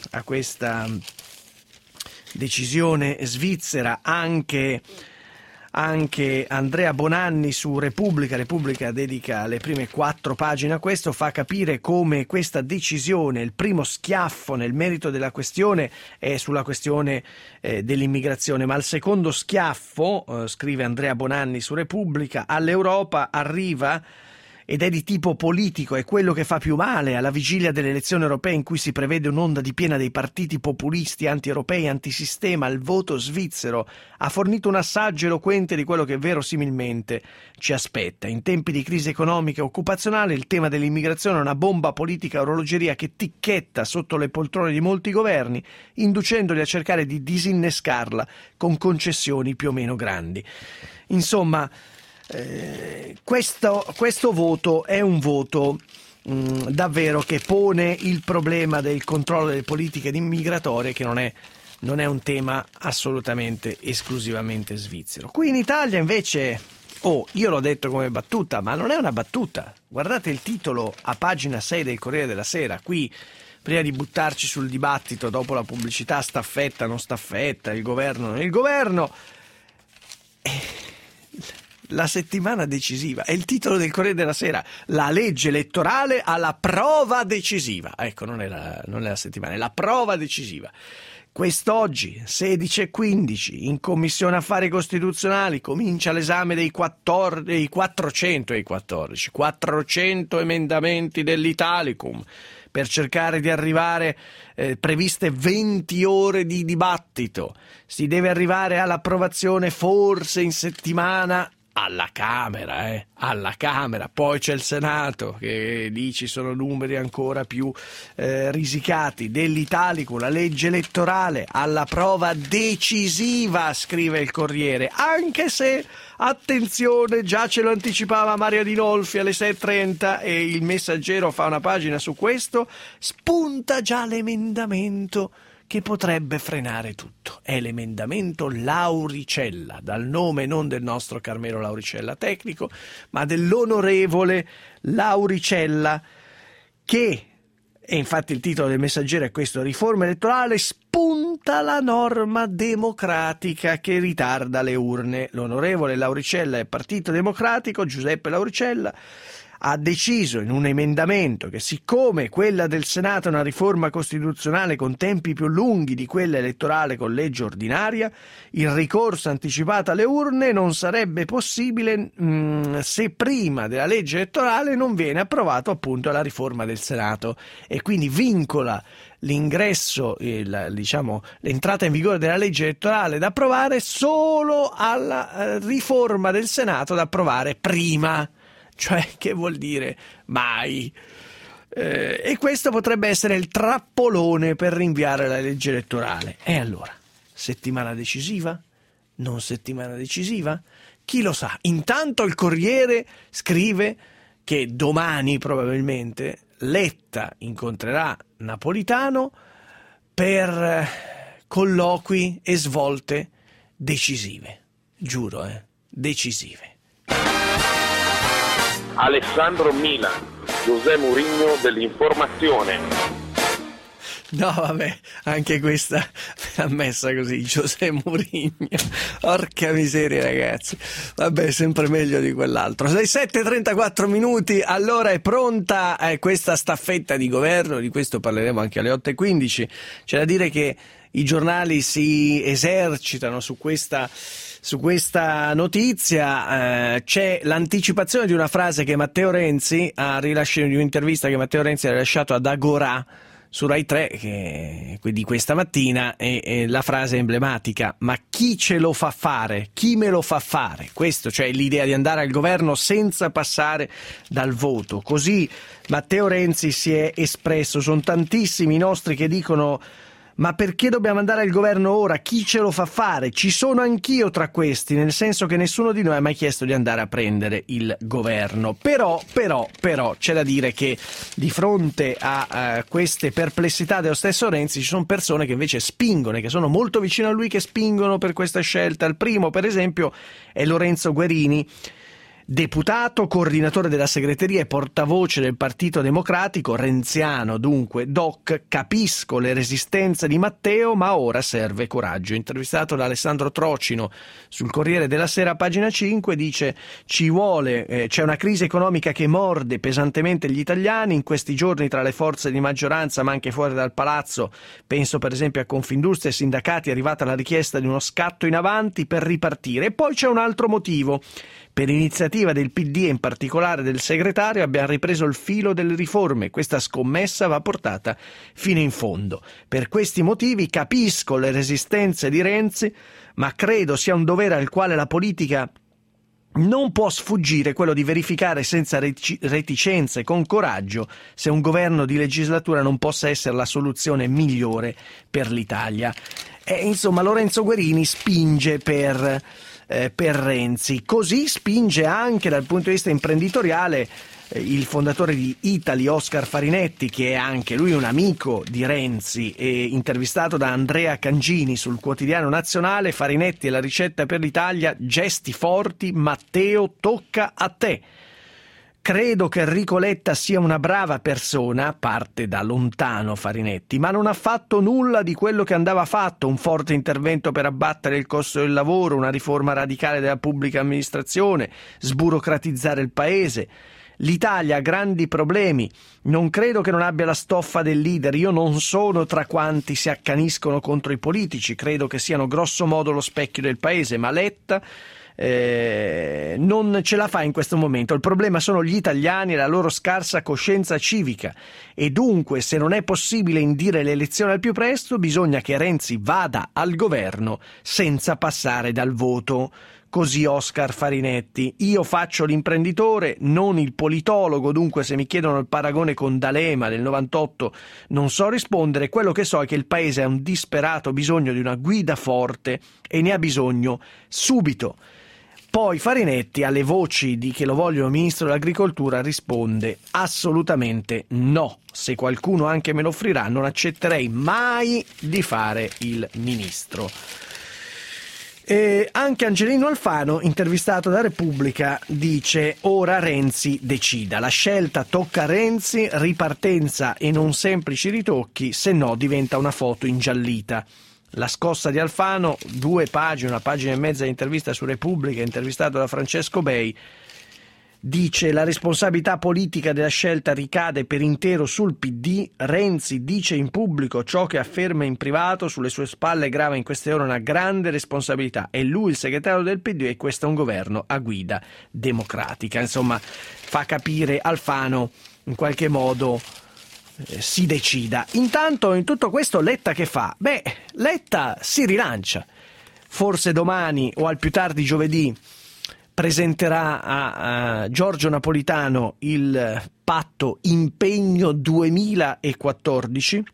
decisione svizzera. Anche Andrea Bonanni su Repubblica dedica le prime 4 pagine a questo, fa capire come questa decisione, il primo schiaffo nel merito della questione è sulla questione dell'immigrazione, ma il secondo schiaffo, scrive Andrea Bonanni su Repubblica, all'Europa arriva ed è di tipo politico, è quello che fa più male alla vigilia delle elezioni europee in cui si prevede un'onda di piena dei partiti populisti, anti-europei, antisistema. Il voto svizzero ha fornito un assaggio eloquente di quello che verosimilmente ci aspetta. In tempi di crisi economica e occupazionale il tema dell'immigrazione è una bomba politica a orologeria che ticchetta sotto le poltrone di molti governi, inducendoli a cercare di disinnescarla con concessioni più o meno grandi. Insomma, questo voto è un voto davvero che pone il problema del controllo delle politiche immigratorie, che non è un tema assolutamente esclusivamente svizzero. Qui in Italia invece, io l'ho detto come battuta, ma non è una battuta. Guardate il titolo a pagina 6 del Corriere della Sera. Qui, prima di buttarci sul dibattito dopo la pubblicità, staffetta, non staffetta, il governo, non il governo, la settimana decisiva, è il titolo del Corriere della Sera: la legge elettorale alla prova decisiva. Ecco, non è la settimana, è la prova decisiva. Quest'oggi, 16:15, in Commissione Affari Costituzionali comincia l'esame dei 400 emendamenti dell'Italicum, per cercare di arrivare, previste 20 ore di dibattito. Si deve arrivare all'approvazione forse in settimana alla Camera, poi c'è il Senato, che lì ci sono numeri ancora più risicati. Dell'Italicum, la legge elettorale alla prova decisiva, scrive il Corriere, anche se, attenzione, già ce lo anticipava Mario Dinolfi alle 6:30 e il Messaggero fa una pagina su questo, spunta già l'emendamento che potrebbe frenare tutto. È l'emendamento Lauricella, dal nome non del nostro Carmelo Lauricella tecnico, ma dell'onorevole Lauricella, che, e infatti il titolo del Messaggero è questo: riforma elettorale, spunta la norma democratica che ritarda le urne. L'onorevole Lauricella è Partito Democratico, Giuseppe Lauricella, ha deciso in un emendamento che, siccome quella del Senato è una riforma costituzionale con tempi più lunghi di quella elettorale con legge ordinaria, il ricorso anticipato alle urne non sarebbe possibile se prima della legge elettorale non viene approvato appunto la riforma del Senato, e quindi vincola l'ingresso, l'entrata in vigore della legge elettorale da approvare solo alla riforma del Senato da approvare prima. Cioè, che vuol dire mai? E questo potrebbe essere il trappolone per rinviare la legge elettorale. E allora, settimana decisiva? Non settimana decisiva? Chi lo sa? Intanto il Corriere scrive che domani probabilmente Letta incontrerà Napolitano per colloqui e svolte decisive. Giuro, decisive. Alessandro Milan, José Mourinho dell'informazione. No, vabbè, anche questa l'ha messa così José Mourinho. Porca miseria, ragazzi. Vabbè, sempre meglio di quell'altro. 7:34 minuti, allora è pronta questa staffetta di governo, di questo parleremo anche alle 8:15. C'è da dire che i giornali si esercitano su questa notizia. C'è l'anticipazione di una frase che Matteo Renzi ha rilasciato, di un'intervista che Matteo Renzi ha rilasciato ad Agorà su Rai 3 di questa mattina, e la frase è emblematica: ma chi ce lo fa fare? Chi me lo fa fare? Questo, cioè l'idea di andare al governo senza passare dal voto. Così Matteo Renzi si è espresso. Sono tantissimi i nostri che dicono: ma perché dobbiamo andare al governo ora? Chi ce lo fa fare? Ci sono anch'io tra questi, nel senso che nessuno di noi ha mai chiesto di andare a prendere il governo. Però c'è da dire che di fronte a queste perplessità dello stesso Renzi ci sono persone che invece spingono, che sono molto vicine a lui, che spingono per questa scelta. Il primo, per esempio, è Lorenzo Guerini, deputato, coordinatore della segreteria e portavoce del Partito Democratico, renziano dunque, doc. Capisco le resistenze di Matteo, ma ora serve coraggio. Intervistato da Alessandro Trocino sul Corriere della Sera, pagina 5, dice: c'è una crisi economica che morde pesantemente gli italiani. In questi giorni tra le forze di maggioranza, ma anche fuori dal palazzo, penso per esempio a Confindustria e sindacati, è arrivata la richiesta di uno scatto in avanti per ripartire. E poi c'è un altro motivo. Per iniziativa del PD e in particolare del segretario abbiamo ripreso il filo delle riforme. Questa scommessa va portata fino in fondo. Per questi motivi capisco le resistenze di Renzi, ma credo sia un dovere al quale la politica non può sfuggire, quello di verificare senza reticenze, con coraggio, se un governo di legislatura non possa essere la soluzione migliore per l'Italia. Insomma, Lorenzo Guerini spinge per Renzi. Così spinge anche dal punto di vista imprenditoriale il fondatore di Italy, Oscar Farinetti, che è anche lui un amico di Renzi, e intervistato da Andrea Cangini sul Quotidiano Nazionale. Farinetti è la ricetta per l'Italia: gesti forti, Matteo, tocca a te. Credo che Enrico Letta sia una brava persona, parte da lontano Farinetti, ma non ha fatto nulla di quello che andava fatto: un forte intervento per abbattere il costo del lavoro, una riforma radicale della pubblica amministrazione, sburocratizzare il paese. L'Italia ha grandi problemi, non credo che non abbia la stoffa del leader. Io non sono tra quanti si accaniscono contro i politici, credo che siano grosso modo lo specchio del paese, ma Letta non ce la fa in questo momento. Il problema sono gli italiani e la loro scarsa coscienza civica, e dunque, se non è possibile indire le elezioni al più presto, bisogna che Renzi vada al governo senza passare dal voto. Così Oscar Farinetti. Io faccio l'imprenditore, non il politologo, dunque se mi chiedono il paragone con D'Alema del 98 non so rispondere. Quello che so è che il paese ha un disperato bisogno di una guida forte e ne ha bisogno subito. Poi Farinetti, alle voci di che lo vogliono ministro dell'agricoltura, risponde: assolutamente no. Se qualcuno anche me lo offrirà, non accetterei mai di fare il ministro. Anche Angelino Alfano, intervistato da Repubblica, dice: ora Renzi decida, la scelta tocca a Renzi, ripartenza e non semplici ritocchi, se no diventa una foto ingiallita. La scossa di Alfano, 2 pagine, 1 pagina e mezza di intervista su Repubblica, intervistato da Francesco Bei, dice: la responsabilità politica della scelta ricade per intero sul PD. Renzi dice in pubblico ciò che afferma in privato, sulle sue spalle grava in queste ore una grande responsabilità. È lui il segretario del PD e questo è un governo a guida democratica. Insomma, fa capire Alfano in qualche modo si decida. Intanto in tutto questo Letta che fa? Letta si rilancia. Forse domani o al più tardi giovedì presenterà a Giorgio Napolitano il patto Impegno 2014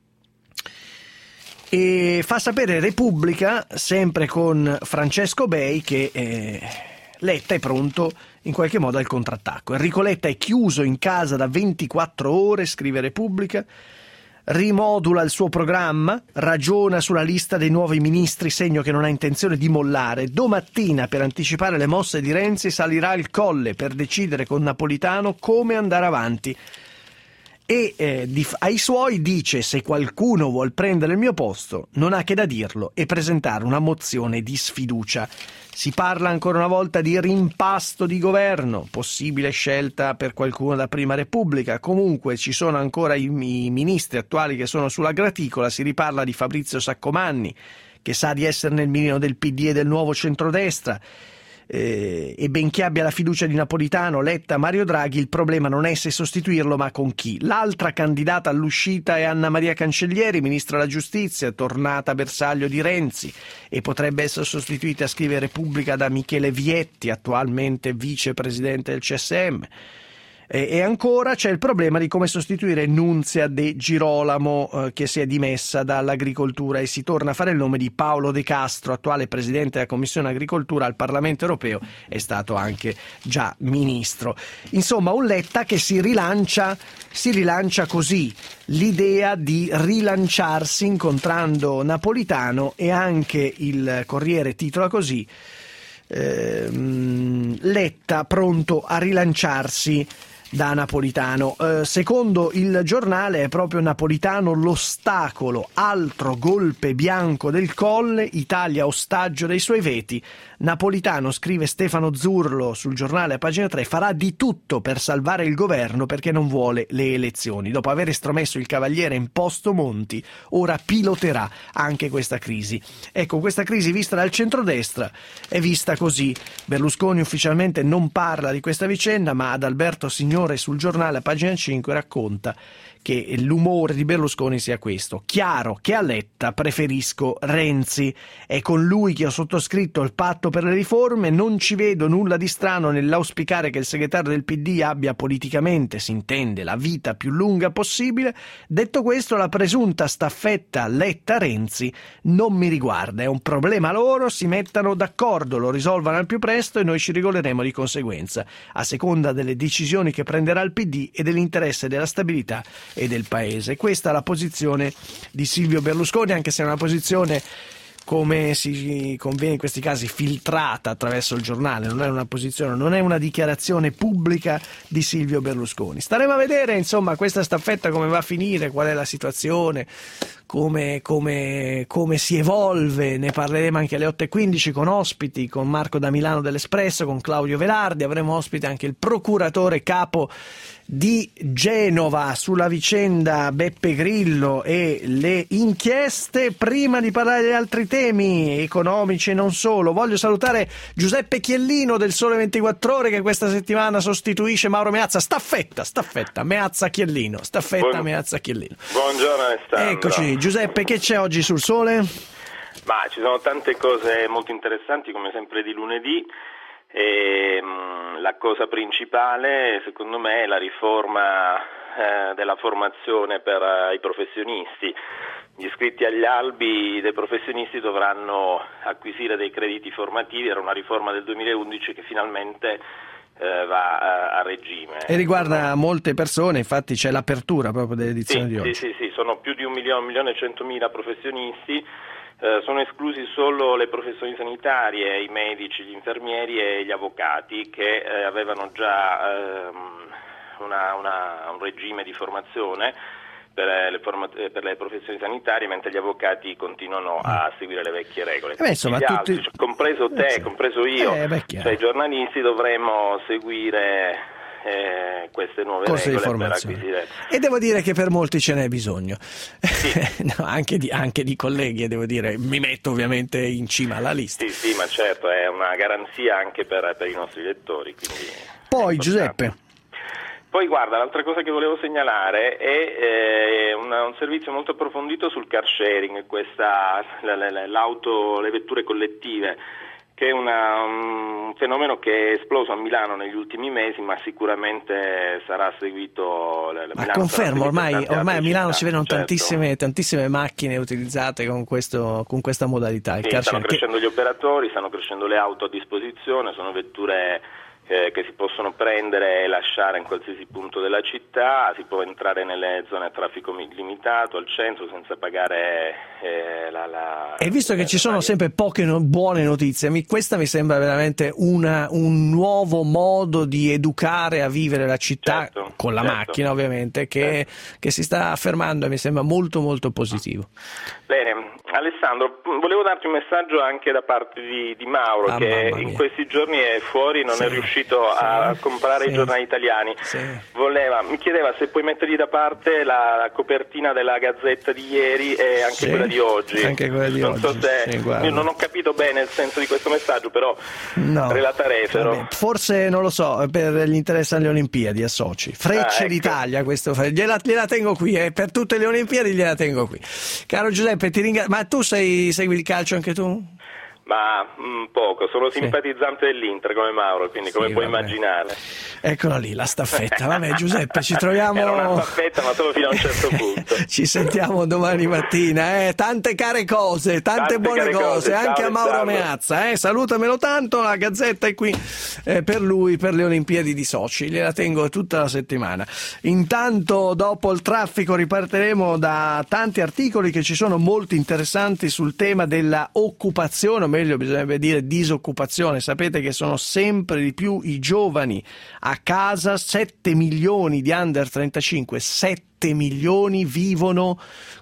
e fa sapere Repubblica, sempre con Francesco Bei, che Letta è pronto in qualche modo al contrattacco. Enrico Letta è chiuso in casa da 24 ore, scrive Repubblica, rimodula il suo programma, ragiona sulla lista dei nuovi ministri, segno che non ha intenzione di mollare. Domattina, per anticipare le mosse di Renzi, salirà al Colle per decidere con Napolitano come andare avanti. e ai suoi dice: se qualcuno vuol prendere il mio posto non ha che da dirlo e presentare una mozione di sfiducia. Si parla ancora una volta di rimpasto di governo, possibile scelta per qualcuno da Prima Repubblica. Comunque ci sono ancora i ministri attuali che sono sulla graticola. Si riparla di Fabrizio Saccomanni, che sa di essere nel mirino del PD e del nuovo centrodestra. E benché abbia la fiducia di Napolitano, Letta, Mario Draghi, il problema non è se sostituirlo ma con chi. L'altra candidata all'uscita è Anna Maria Cancellieri, ministra della giustizia, tornata bersaglio di Renzi e potrebbe essere sostituita a scrivere Repubblica da Michele Vietti, attualmente vicepresidente del CSM. E ancora c'è il problema di come sostituire Nunzia De Girolamo, che si è dimessa dall'agricoltura, e si torna a fare il nome di Paolo De Castro, attuale presidente della Commissione Agricoltura al Parlamento Europeo, è stato anche già ministro. Insomma, un Letta che si rilancia così, l'idea di rilanciarsi incontrando Napolitano, e anche il Corriere titola così: Letta pronto a rilanciarsi da Napolitano. Secondo il giornale è proprio Napolitano l'ostacolo, altro golpe bianco del Colle, Italia ostaggio dei suoi veti. Napolitano, scrive Stefano Zurlo sul giornale a pagina 3, farà di tutto per salvare il governo perché non vuole le elezioni. Dopo aver estromesso il cavaliere imposto Monti, ora piloterà anche questa crisi. Ecco, questa crisi vista dal centrodestra è vista così. Berlusconi ufficialmente non parla di questa vicenda, ma Adalberto Signore sul giornale a pagina 5 racconta che l'umore di Berlusconi sia questo: chiaro che a Letta preferisco Renzi, è con lui che ho sottoscritto il patto per le riforme, non ci vedo nulla di strano nell'auspicare che il segretario del PD abbia politicamente, si intende, la vita più lunga possibile. Detto questo, la presunta staffetta Letta-Renzi non mi riguarda, è un problema loro, si mettano d'accordo, lo risolvano al più presto e noi ci regoleremo di conseguenza, a seconda delle decisioni che prenderà il PD e dell'interesse della stabilità e del paese. Questa è la posizione di Silvio Berlusconi, anche se è una posizione, come si conviene in questi casi, filtrata attraverso il giornale, non è una posizione, non è una dichiarazione pubblica di Silvio Berlusconi. Staremo a vedere, insomma, questa staffetta come va a finire, qual è la situazione, come si evolve. Ne parleremo anche alle 8:15 con ospiti, con Marco da Milano dell'Espresso, con Claudio Velardi, avremo ospite anche il procuratore capo di Genova sulla vicenda Beppe Grillo e le inchieste. Prima di parlare di altri temi economici e non solo, voglio salutare Giuseppe Chiellino del Sole 24 Ore, che questa settimana sostituisce Mauro Meazza. Staffetta Meazza Chiellino, Meazza Chiellino. Buongiorno Alessandro. Eccoci Giuseppe, che c'è oggi sul Sole? Ma ci sono tante cose molto interessanti, come sempre di lunedì. E la cosa principale secondo me è la riforma della formazione per i professionisti. Gli iscritti agli albi dei professionisti dovranno acquisire dei crediti formativi, era una riforma del 2011 che finalmente va a regime. E riguarda molte persone, infatti c'è l'apertura proprio dell'edizione di oggi. Sì, sono più di 1.100.000 professionisti. Sono esclusi solo le professioni sanitarie, i medici, gli infermieri e gli avvocati, che avevano già un regime di formazione per le professioni sanitarie, mentre gli avvocati continuano a seguire le vecchie regole. Insomma, altri, compreso te, compreso io, cioè i giornalisti, dovremmo seguire queste nuove regole per acquisire. E devo dire che per molti ce n'è bisogno, sì. No, anche di colleghi, e devo dire, mi metto ovviamente in cima alla lista. Sì, ma certo, è una garanzia anche per i nostri lettori. Poi Giuseppe. Poi guarda, l'altra cosa che volevo segnalare è un servizio molto approfondito sul car sharing, le vetture collettive, che è un fenomeno che è esploso a Milano negli ultimi mesi, ma sicuramente sarà seguito. Ma confermo, ormai a Milano si vedono tantissime macchine utilizzate con questa modalità. Sì, stanno crescendo gli operatori, stanno crescendo le auto a disposizione, sono vetture che si possono prendere e lasciare in qualsiasi punto della città, si può entrare nelle zone a traffico limitato, al centro, senza pagare E visto che ci sono sempre poche buone notizie, questa mi sembra veramente un nuovo modo di educare a vivere la città, con la macchina ovviamente, che si sta affermando e mi sembra molto molto positivo. Bene, Alessandro, volevo darti un messaggio anche da parte di Mauro, che in questi giorni è fuori, non è riuscito a comprare i giornali italiani. Mi chiedeva se puoi mettergli da parte la copertina della Gazzetta di ieri e anche quella di oggi. Anche quella di oggi. So se io non ho capito bene il senso di questo messaggio, però relatarefero. Forse non lo so, gli interessano le Olimpiadi a Sochi. Frecce d'Italia, questo gliela tengo qui, per tutte le Olimpiadi gliela tengo qui. Caro Giuseppe, ti ringrazio. Ma tu segui il calcio anche tu? Ma poco, sono simpatizzante dell'Inter come Mauro, quindi come puoi immaginare. Eccola lì, la staffetta. Vabbè Giuseppe, ci troviamo... Era una staffetta, ma solo fino a un certo punto. Ci sentiamo domani mattina, tante care cose, tante buone cose, anche a Mauro Meazza, salutamelo tanto, la Gazzetta è qui per lui, per le Olimpiadi di Sochi, gliela tengo tutta la settimana. Intanto dopo il traffico ripartiremo da tanti articoli che ci sono molto interessanti sul tema della occupazione, o meglio bisognerebbe dire disoccupazione. Sapete che sono sempre di più i giovani a casa, 7 milioni di under 35, 7 milioni vivono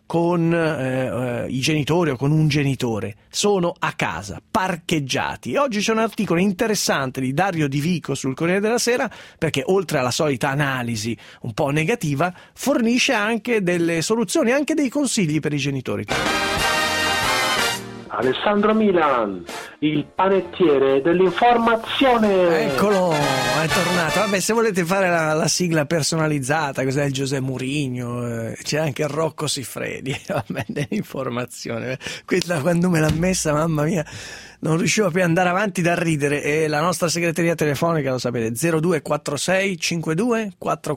con i genitori o con un genitore, sono a casa, parcheggiati. E oggi c'è un articolo interessante di Dario Di Vico sul Corriere della Sera, perché oltre alla solita analisi un po' negativa fornisce anche delle soluzioni, anche dei consigli per i genitori. Alessandro Milan, il panettiere dell'informazione. Eccolo, è tornato. Vabbè, se volete fare la sigla personalizzata, cos'è il José Mourinho, c'è anche il Rocco Siffredi, vabbè, dell'informazione. Questa quando me l'ha messa, mamma mia, non riuscivo più ad andare avanti da ridere. E la nostra segreteria telefonica, lo sapete, 0246 52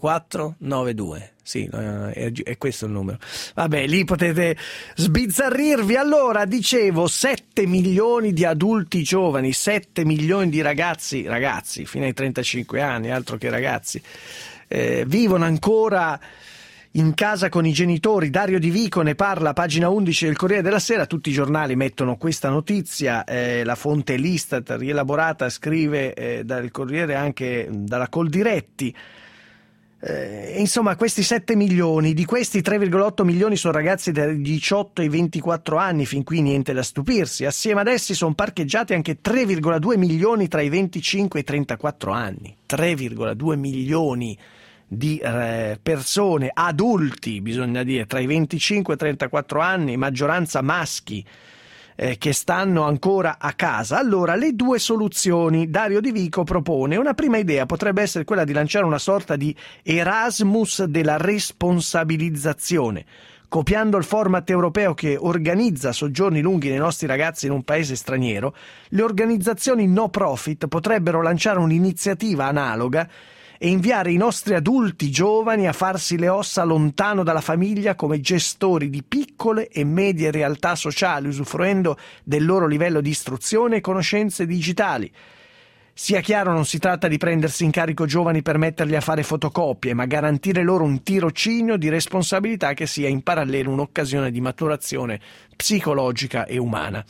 4492. Sì, è questo il numero. Vabbè, lì potete sbizzarrirvi. Allora, dicevo, 7 milioni di adulti giovani, 7 milioni di ragazzi fino ai 35 anni, altro che ragazzi, vivono ancora in casa con i genitori. Dario Di Vico ne parla, pagina 11 del Corriere della Sera. Tutti i giornali mettono questa notizia, la fonte l'Istat rielaborata, scrive dal Corriere anche dalla Coldiretti. Insomma, questi 7 milioni, di questi 3,8 milioni sono ragazzi dai 18 ai 24 anni, fin qui niente da stupirsi. Assieme ad essi sono parcheggiati anche 3,2 milioni tra i 25 e i 34 anni. 3,2 milioni di persone, adulti bisogna dire, tra i 25 e i 34 anni, maggioranza maschi, che stanno ancora a casa. Allora, le due soluzioni Dario Di Vico propone. Una prima idea potrebbe essere quella di lanciare una sorta di Erasmus della responsabilizzazione, copiando il format europeo che organizza soggiorni lunghi dei nostri ragazzi in un paese straniero. Le organizzazioni no profit potrebbero lanciare un'iniziativa analoga e inviare i nostri adulti giovani a farsi le ossa lontano dalla famiglia come gestori di piccole e medie realtà sociali, usufruendo del loro livello di istruzione e conoscenze digitali. Sia chiaro, non si tratta di prendersi in carico giovani per metterli a fare fotocopie, ma garantire loro un tirocinio di responsabilità che sia in parallelo un'occasione di maturazione psicologica e umana.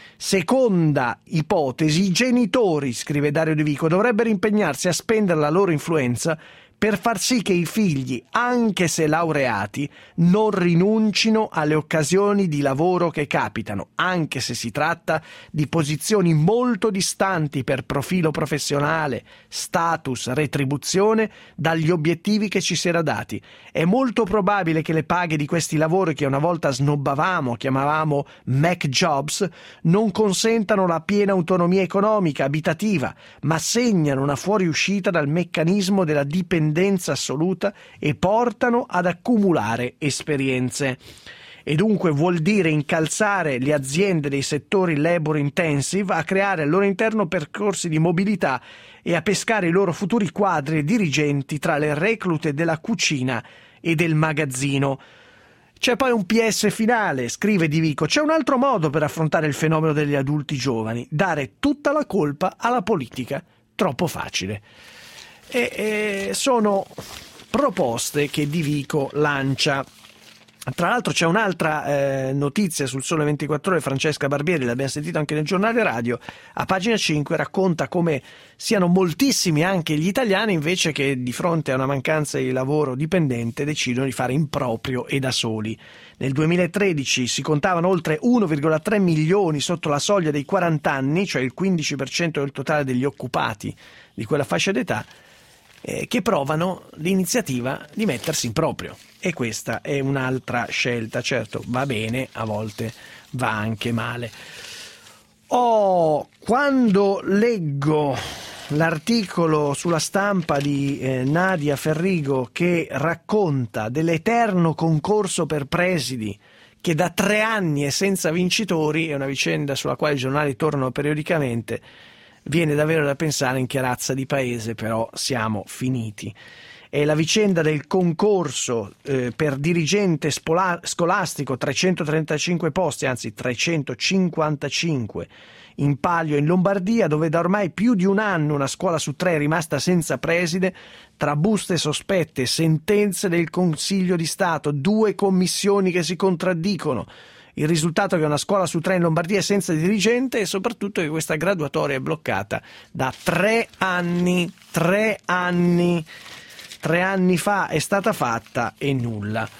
Seconda ipotesi, i genitori, scrive Dario Di Vico, dovrebbero impegnarsi a spendere la loro influenza per far sì che i figli, anche se laureati, non rinuncino alle occasioni di lavoro che capitano, anche se si tratta di posizioni molto distanti per profilo professionale, status, retribuzione dagli obiettivi che ci si era dati. È molto probabile che le paghe di questi lavori che una volta snobbavamo, chiamavamo Mac Jobs, non consentano la piena autonomia economica, abitativa, ma segnano una fuoriuscita dal meccanismo della dipendenza assoluta e portano ad accumulare esperienze. E dunque vuol dire incalzare le aziende dei settori labor intensive a creare al loro interno percorsi di mobilità e a pescare i loro futuri quadri e dirigenti tra le reclute della cucina e del magazzino. C'è poi un PS finale, scrive Di Vico. C'è un altro modo per affrontare il fenomeno degli adulti giovani: dare tutta la colpa alla politica. troppo facile. E sono proposte che Di Vico lancia. Tra l'altro c'è un'altra notizia sul Sole 24 Ore, Francesca Barbieri, l'abbiamo sentito anche nel giornale radio, a pagina 5 racconta come siano moltissimi anche gli italiani invece che di fronte a una mancanza di lavoro dipendente decidono di fare in proprio e da soli. Nel 2013 si contavano oltre 1,3 milioni sotto la soglia dei 40 anni, cioè il 15% del totale degli occupati di quella fascia d'età, che provano l'iniziativa di mettersi in proprio. E questa è un'altra scelta, certo va bene, a volte va anche male. Quando leggo l'articolo sulla Stampa di Nadia Ferrigo che racconta dell'eterno concorso per presidi che da 3 anni è senza vincitori, è una vicenda sulla quale i giornali tornano periodicamente, viene davvero da pensare in che razza di paese però siamo finiti. È la vicenda del concorso per dirigente scolastico, 335 posti, anzi 355 in palio in Lombardia, dove da ormai più di un anno una scuola su 3 è rimasta senza preside, tra buste sospette, sentenze del Consiglio di Stato, 2 commissioni che si contraddicono. Il risultato è che una scuola su 3 in Lombardia è senza dirigente e soprattutto che questa graduatoria è bloccata da 3 anni. 3 anni. 3 anni fa è stata fatta e nulla.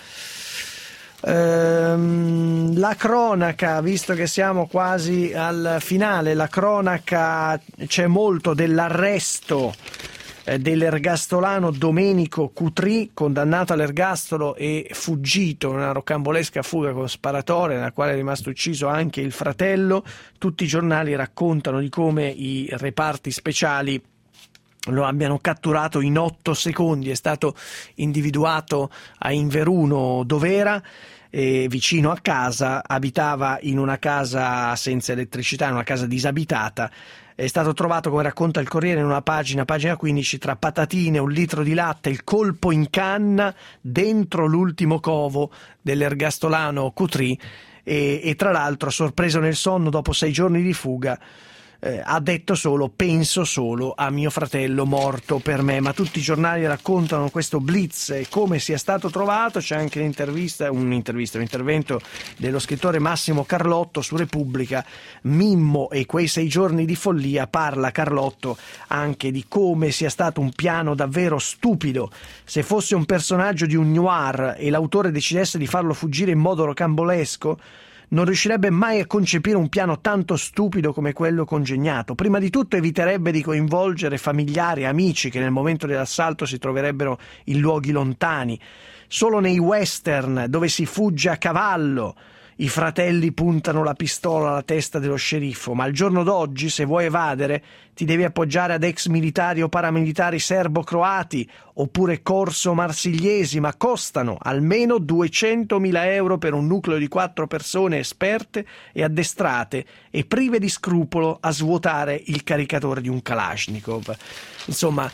La cronaca, visto che siamo quasi al finale, la cronaca, c'è molto dell'arresto dell'ergastolano Domenico Cutri, condannato all'ergastolo e fuggito in una rocambolesca fuga con sparatoria nella quale è rimasto ucciso anche il fratello. Tutti i giornali raccontano di come i reparti speciali lo abbiano catturato in 8 secondi, è stato individuato a Inveruno Dovera, vicino a casa, abitava in una casa senza elettricità, in una casa disabitata. È stato trovato, come racconta il Corriere, in una pagina 15, tra patatine, 1 litro di latte, il colpo in canna dentro l'ultimo covo dell'ergastolano Cutri e tra l'altro, sorpreso nel sonno dopo 6 giorni di fuga, ha detto solo: penso solo a mio fratello morto per me. Ma tutti i giornali raccontano questo blitz e come sia stato trovato. C'è anche un intervento dello scrittore Massimo Carlotto su Repubblica. Mimmo e quei 6 giorni di follia. Parla Carlotto anche di come sia stato un piano davvero stupido. Se fosse un personaggio di un noir e l'autore decidesse di farlo fuggire in modo rocambolesco, non riuscirebbe mai a concepire un piano tanto stupido come quello congegnato. Prima di tutto eviterebbe di coinvolgere familiari e amici che nel momento dell'assalto si troverebbero in luoghi lontani. Solo nei western, dove si fugge a cavallo, i fratelli puntano la pistola alla testa dello sceriffo, ma al giorno d'oggi, se vuoi evadere, ti devi appoggiare ad ex militari o paramilitari serbo-croati oppure corso-marsigliesi, ma costano almeno 200.000 euro per un nucleo di 4 persone esperte e addestrate e prive di scrupolo a svuotare il caricatore di un Kalashnikov. Insomma,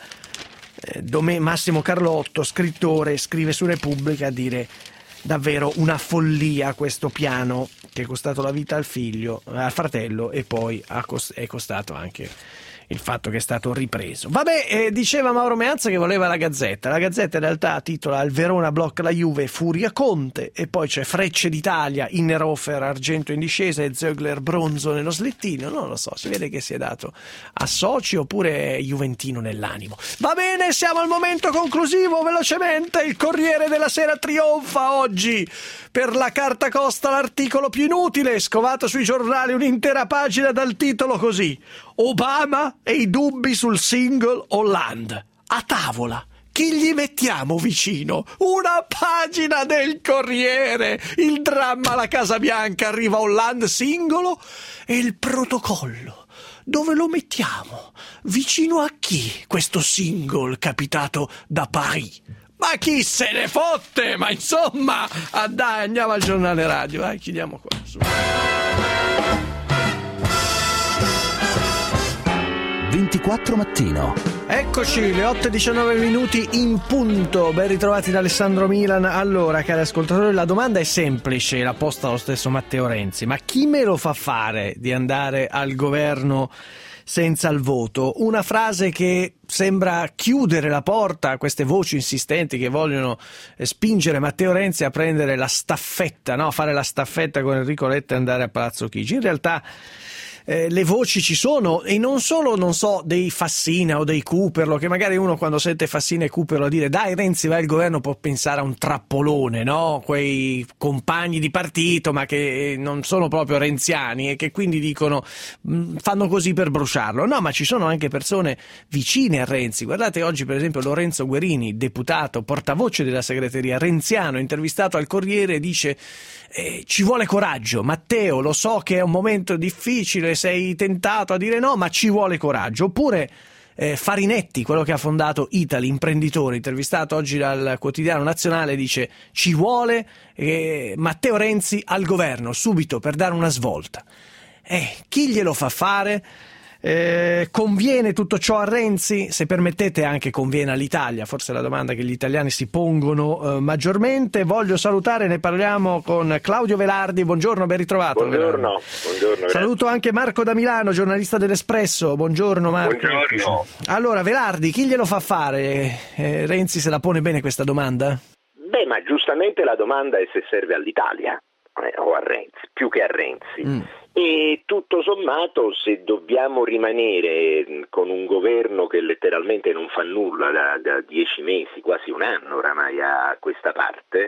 Massimo Carlotto, scrittore, scrive su Repubblica a dire: davvero una follia questo piano che è costato la vita al fratello e poi è costato anche il fatto che è stato ripreso. Vabbè, diceva Mauro Meazza che voleva la Gazzetta. La Gazzetta in realtà titola: il Verona blocca la Juve, furia Conte, e poi c'è Frecce d'Italia, Innerhofer argento in discesa e Zögler bronzo nello slittino. Non lo so, si vede che si è dato a soci oppure juventino nell'animo. Va bene, siamo al momento conclusivo. Velocemente il Corriere della Sera trionfa oggi per la carta costa, l'articolo più inutile, scovato sui giornali un'intera pagina dal titolo così: Obama e i dubbi sul single Hollande. A tavola, chi gli mettiamo vicino? Una pagina del Corriere, il dramma alla Casa Bianca, arriva Hollande singolo e il protocollo. Dove lo mettiamo? Vicino a chi questo single capitato da Paris? Ma chi se ne fotte? Ma insomma, dai, andiamo al giornale radio, vai, chiudiamo qua. Su. 24 mattino. Eccoci, le 8:19 in punto. Ben ritrovati da Alessandro Milan. Allora, cari ascoltatori, la domanda è semplice, la posta lo stesso Matteo Renzi: ma chi me lo fa fare di andare al governo senza il voto. Una frase che sembra chiudere la porta a queste voci insistenti che vogliono spingere Matteo Renzi a prendere la staffetta, no? Fare la staffetta con Enrico Letta e andare a Palazzo Chigi. In realtà le voci ci sono, e non solo, non so, dei Fassina o dei Cooperlo, che magari uno quando sente Fassina e Cooperlo a dire dai Renzi vai al governo può pensare a un trappolone, no? Quei compagni di partito ma che non sono proprio renziani e che quindi dicono fanno così per bruciarlo. No, ma ci sono anche persone vicine a Renzi. Guardate oggi per esempio Lorenzo Guerini, deputato, portavoce della segreteria renziano, intervistato al Corriere, dice ci vuole coraggio, Matteo, lo so che è un momento difficile, sei tentato a dire no, ma ci vuole coraggio. Oppure Farinetti, quello che ha fondato Italy, imprenditore, intervistato oggi dal Quotidiano Nazionale, dice ci vuole Matteo Renzi al governo subito per dare una svolta. Chi glielo fa fare? Conviene tutto ciò a Renzi? Se permettete anche conviene all'Italia, forse è la domanda che gli italiani si pongono maggiormente. Voglio salutare, ne parliamo con Claudio Velardi. Buongiorno, ben ritrovato. Buongiorno. Saluto anche Marco da Milano, giornalista dell'Espresso. Buongiorno Marco. Buongiorno. Allora Velardi, chi glielo fa fare? Renzi se la pone bene questa domanda? Beh, ma giustamente la domanda è se serve all'Italia o a Renzi, più che a Renzi. E tutto sommato, se dobbiamo rimanere con un governo che letteralmente non fa nulla da 10 mesi, quasi un anno oramai a questa parte,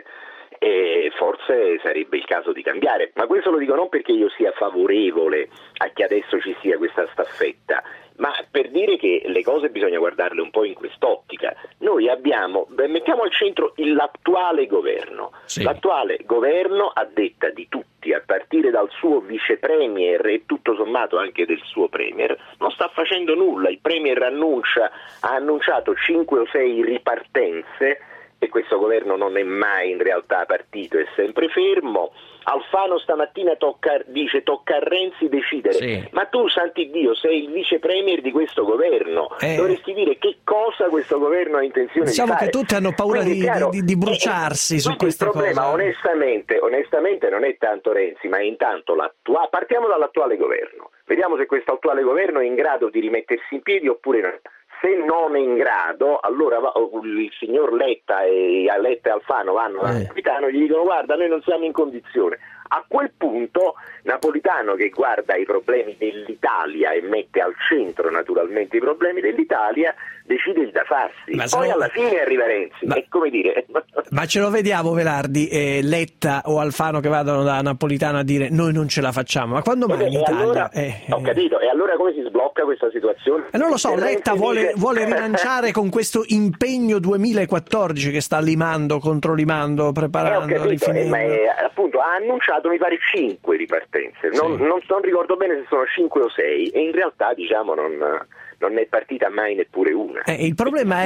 forse sarebbe il caso di cambiare. Ma questo lo dico non perché io sia favorevole a che adesso ci sia questa staffetta, ma per dire che le cose bisogna guardarle un po' in quest'ottica. Noi mettiamo al centro l'attuale governo. Sì. L'attuale governo, a detta di tutti, a partire dal suo vice premier e tutto sommato anche del suo premier, non sta facendo nulla. Il premier ha annunciato 5 o 6 ripartenze, e questo governo non è mai in realtà partito, è sempre fermo. Alfano stamattina dice tocca a Renzi decidere. Sì. Ma tu, Sant'Iddio, sei il vice premier di questo governo, dovresti dire che cosa questo governo ha intenzione di fare. Diciamo che tutti hanno paura di bruciarsi su questa cosa. Il problema onestamente non è tanto Renzi, ma è intanto partiamo dall'attuale governo. Vediamo se questo attuale governo è in grado di rimettersi in piedi oppure no. Se non è in grado, allora il signor Letta e Alfano vanno a Napolitano e gli dicono guarda, noi non siamo in condizione. A quel punto Napolitano, che guarda i problemi dell'Italia e mette al centro naturalmente i problemi dell'Italia, decide da farsi. Poi alla fine arriva Renzi. È come dire. Ma ce lo vediamo Velardi, Letta o Alfano che vadano da Napolitano a dire noi non ce la facciamo? Ma quando mai in Italia? Allora, ho capito, e allora come si sblocca questa situazione? Non lo so, Letta vuole rilanciare con questo impegno 2014 che sta controlimando, preparando, rifinendo. Ma appunto ha annunciato mi pare 5 ripartenze, non ricordo bene se sono 5 o 6, e in realtà diciamo non è partita mai neppure una. Il problema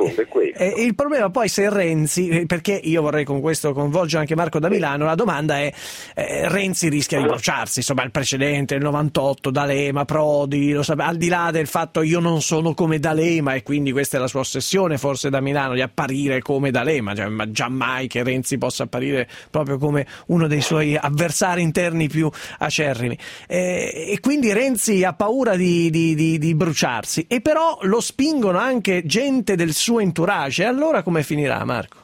il problema poi se Renzi, perché io vorrei con questo coinvolgere anche Marco da Milano, la domanda è Renzi rischia di bruciarsi, insomma il precedente, il 98, D'Alema, Prodi, lo sapete, al di là del fatto io non sono come D'Alema e quindi questa è la sua ossessione forse da Milano, di apparire come D'Alema, cioè, ma giammai che Renzi possa apparire proprio come uno dei suoi avversari interni più acerrimi, e quindi Renzi ha paura di bruciarsi. E però lo spingono anche gente del suo entourage. E allora come finirà, Marco?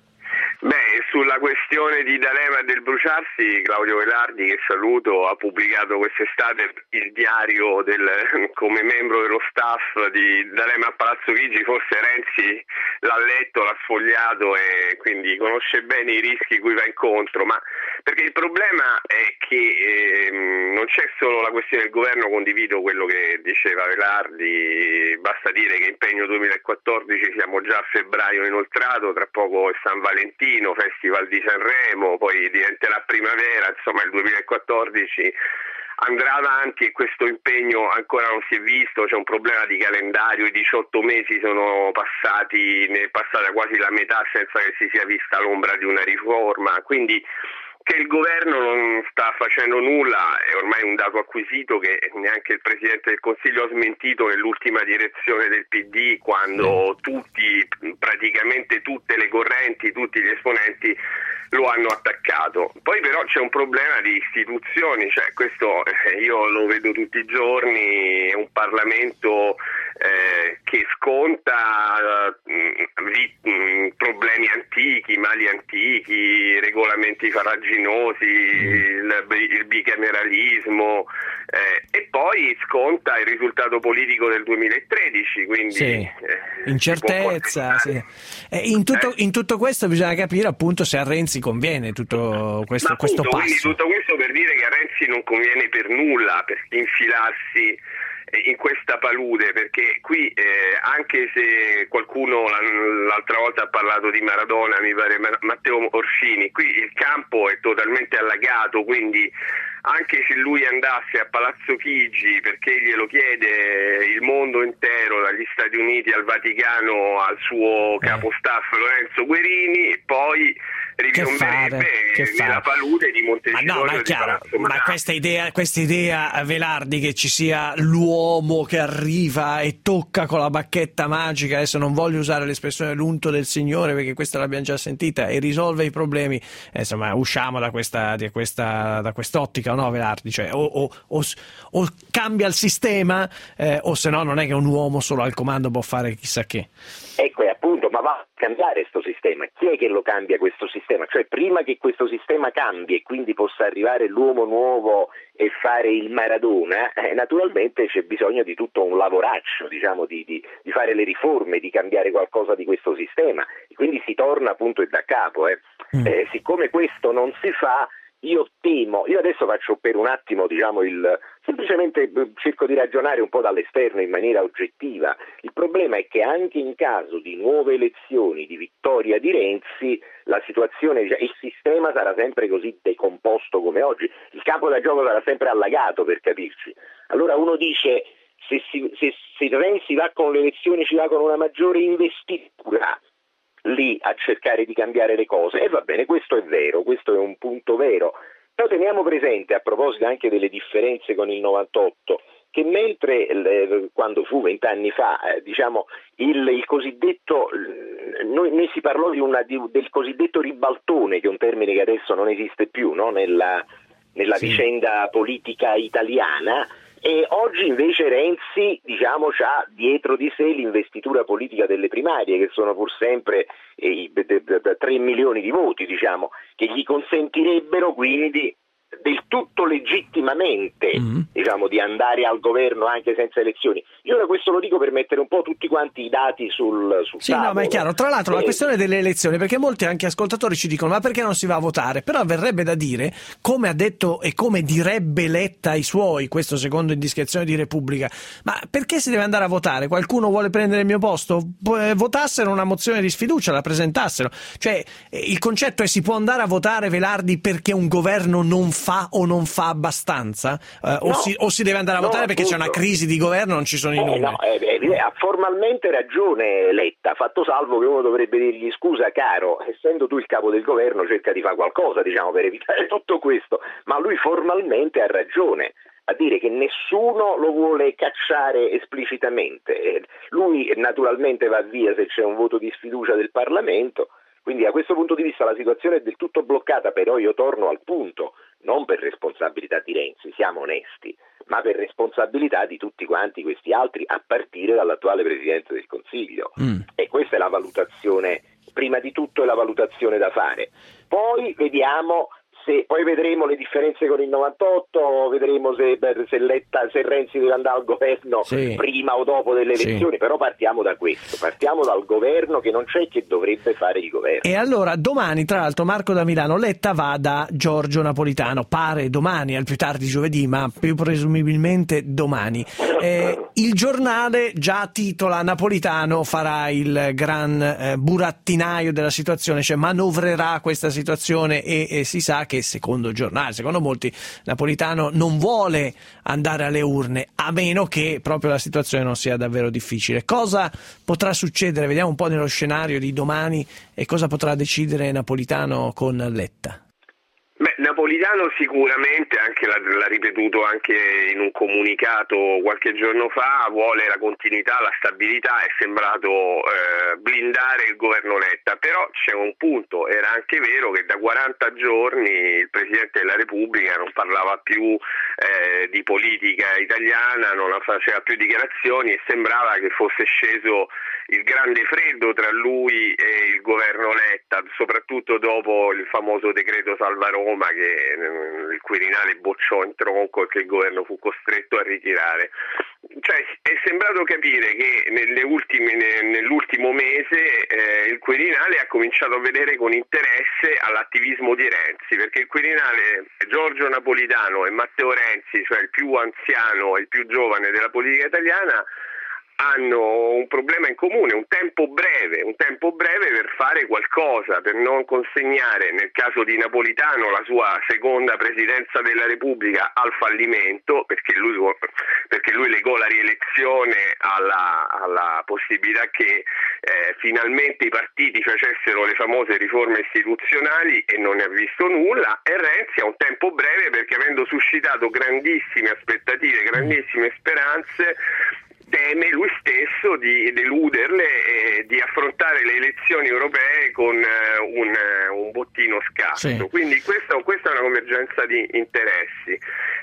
Beh, sulla questione di D'Alema e del bruciarsi, Claudio Velardi, che saluto, ha pubblicato quest'estate il diario come membro dello staff di D'Alema a Palazzo Chigi. Forse Renzi l'ha letto, l'ha sfogliato e quindi conosce bene i rischi cui va incontro, ma perché il problema è che non c'è solo la questione del governo, condivido quello che diceva Velardi, basta dire che impegno 2014 siamo già a febbraio inoltrato, tra poco è San Valentino, Festival di Sanremo, poi diventerà primavera, insomma il 2014 andrà avanti e questo impegno ancora non si è visto, c'è un problema di calendario, i 18 mesi sono passati, ne è passata quasi la metà senza che si sia vista l'ombra di una riforma, quindi che il governo non sta facendo nulla è ormai un dato acquisito che neanche il Presidente del Consiglio ha smentito nell'ultima direzione del PD, quando praticamente tutte le correnti, tutti gli esponenti lo hanno attaccato. Poi però c'è un problema di istituzioni, cioè questo io lo vedo tutti i giorni, un Parlamento che sconta problemi antichi, mali antichi, regolamenti farraginosi, il bicameralismo, e poi sconta il risultato politico del 2013, quindi incertezza. In tutto questo bisogna capire appunto se a Renzi conviene tutto questo passo. Quindi tutto questo per dire che a Renzi non conviene per nulla infilarsi in questa palude, perché qui anche se qualcuno l'altra volta ha parlato di Maradona, mi pare Matteo Orsini, qui il campo è totalmente allagato, quindi anche se lui andasse a Palazzo Chigi, perché glielo chiede il mondo intero, dagli Stati Uniti al Vaticano, al suo capostaff Lorenzo Guerini, e poi ripiomberebbe nella palude di Montecitorio di Palazzo Madama. Ma questa idea, Velardi, che ci sia l'uomo che arriva e tocca con la bacchetta magica, adesso non voglio usare l'espressione l'unto del Signore perché questa l'abbiamo già sentita, e risolve i problemi, insomma usciamo da quest'ottica, no Velardi? Cioè, o cambia il sistema, o se no non è che un uomo solo al comando può fare chissà che. Ecco, appunto, ma va a cambiare questo sistema? Chi è che lo cambia questo sistema? Cioè, prima che questo sistema cambi e quindi possa arrivare l'uomo nuovo e fare il Maradona, naturalmente c'è bisogno di tutto un lavoraccio, diciamo, di fare le riforme, di cambiare qualcosa di questo sistema, e quindi si torna appunto da capo. Siccome questo non si fa, io adesso faccio per un attimo, diciamo, semplicemente cerco di ragionare un po' dall'esterno in maniera oggettiva. Il problema è che anche in caso di nuove elezioni, di vittoria di Renzi, la situazione, il sistema sarà sempre così decomposto come oggi, il campo da gioco sarà sempre allagato, per capirci. Allora uno dice, se Renzi va con le elezioni, ci va con una maggiore investitura lì a cercare di cambiare le cose, e va bene, questo è vero, questo è un punto vero, però teniamo presente, a proposito anche delle differenze con il 98, che mentre quando fu 20 anni fa, diciamo, il cosiddetto, noi si parlò del cosiddetto ribaltone, che è un termine che adesso non esiste più, no? nella vicenda politica italiana. E oggi invece Renzi, diciamo, c'ha dietro di sé l'investitura politica delle primarie, che sono pur sempre 3 milioni di voti, diciamo, che gli consentirebbero quindi del tutto legittimamente, diciamo, di andare al governo anche senza elezioni. Io ora questo lo dico per mettere un po' tutti quanti i dati sul tavolo. No, ma è chiaro. Tra l'altro la questione delle elezioni, perché molti anche ascoltatori ci dicono: ma perché non si va a votare? Però verrebbe da dire, come ha detto e come direbbe Letta ai suoi, questo secondo indiscrezione di Repubblica, ma perché si deve andare a votare? Qualcuno vuole prendere il mio posto? Votassero una mozione di sfiducia, la presentassero. Cioè, il concetto è: si può andare a votare, Velardi, perché un governo non fa o non fa abbastanza? O si deve andare a votare perché c'è una crisi di governo, non ci sono i numeri? Ha formalmente ragione Letta, fatto salvo che uno dovrebbe dirgli: scusa caro, essendo tu il capo del governo cerca di fare qualcosa, diciamo, per evitare tutto questo, ma lui formalmente ha ragione a dire che nessuno lo vuole cacciare esplicitamente, lui naturalmente va via se c'è un voto di sfiducia del Parlamento. Quindi da questo punto di vista la situazione è del tutto bloccata, però io torno al punto, non per responsabilità di Renzi, siamo onesti, ma per responsabilità di tutti quanti questi altri, a partire dall'attuale Presidente del Consiglio. E questa è la valutazione, prima di tutto è la valutazione da fare. Poi vedremo le differenze con il 98, vedremo se Renzi deve andare al governo prima o dopo delle elezioni, però partiamo da questo, partiamo dal governo che non c'è, che dovrebbe fare il governo. E allora domani, tra l'altro, Marco da Milano, Letta va da Giorgio Napolitano, pare domani, al più tardi giovedì, ma più presumibilmente domani. Il giornale già titola: Napolitano farà il gran burattinaio della situazione, cioè manovrerà questa situazione, e si sa che secondo il giornale, secondo molti, Napolitano non vuole andare alle urne, a meno che proprio la situazione non sia davvero difficile. Cosa potrà succedere? Vediamo un po' nello scenario di domani, e cosa potrà decidere Napolitano con Letta. Napolitano sicuramente, anche l'ha ripetuto anche in un comunicato qualche giorno fa, vuole la continuità, la stabilità, è sembrato blindare il governo Letta, però c'è un punto, era anche vero che da 40 giorni il Presidente della Repubblica non parlava più di politica italiana, non faceva più dichiarazioni e sembrava che fosse sceso il grande freddo tra lui e il governo Letta, soprattutto dopo il famoso decreto Salva Roma che il Quirinale bocciò in tronco e che il governo fu costretto a ritirare. Cioè, è sembrato capire che nell'ultimo mese il Quirinale ha cominciato a vedere con interesse all'attivismo di Renzi, perché il Quirinale, Giorgio Napolitano e Matteo Renzi, cioè il più anziano e il più giovane della politica italiana, hanno un problema in comune, un tempo breve per fare qualcosa, per non consegnare, nel caso di Napolitano, la sua seconda presidenza della Repubblica al fallimento, perché lui legò la rielezione alla possibilità che finalmente i partiti facessero le famose riforme istituzionali, e non ne ha visto nulla. E Renzi ha un tempo breve perché, avendo suscitato grandissime aspettative, grandissime speranze, teme lui stesso di deluderle e di affrontare le elezioni europee con un bottino scarso. Sì. Quindi questa è una convergenza di interessi.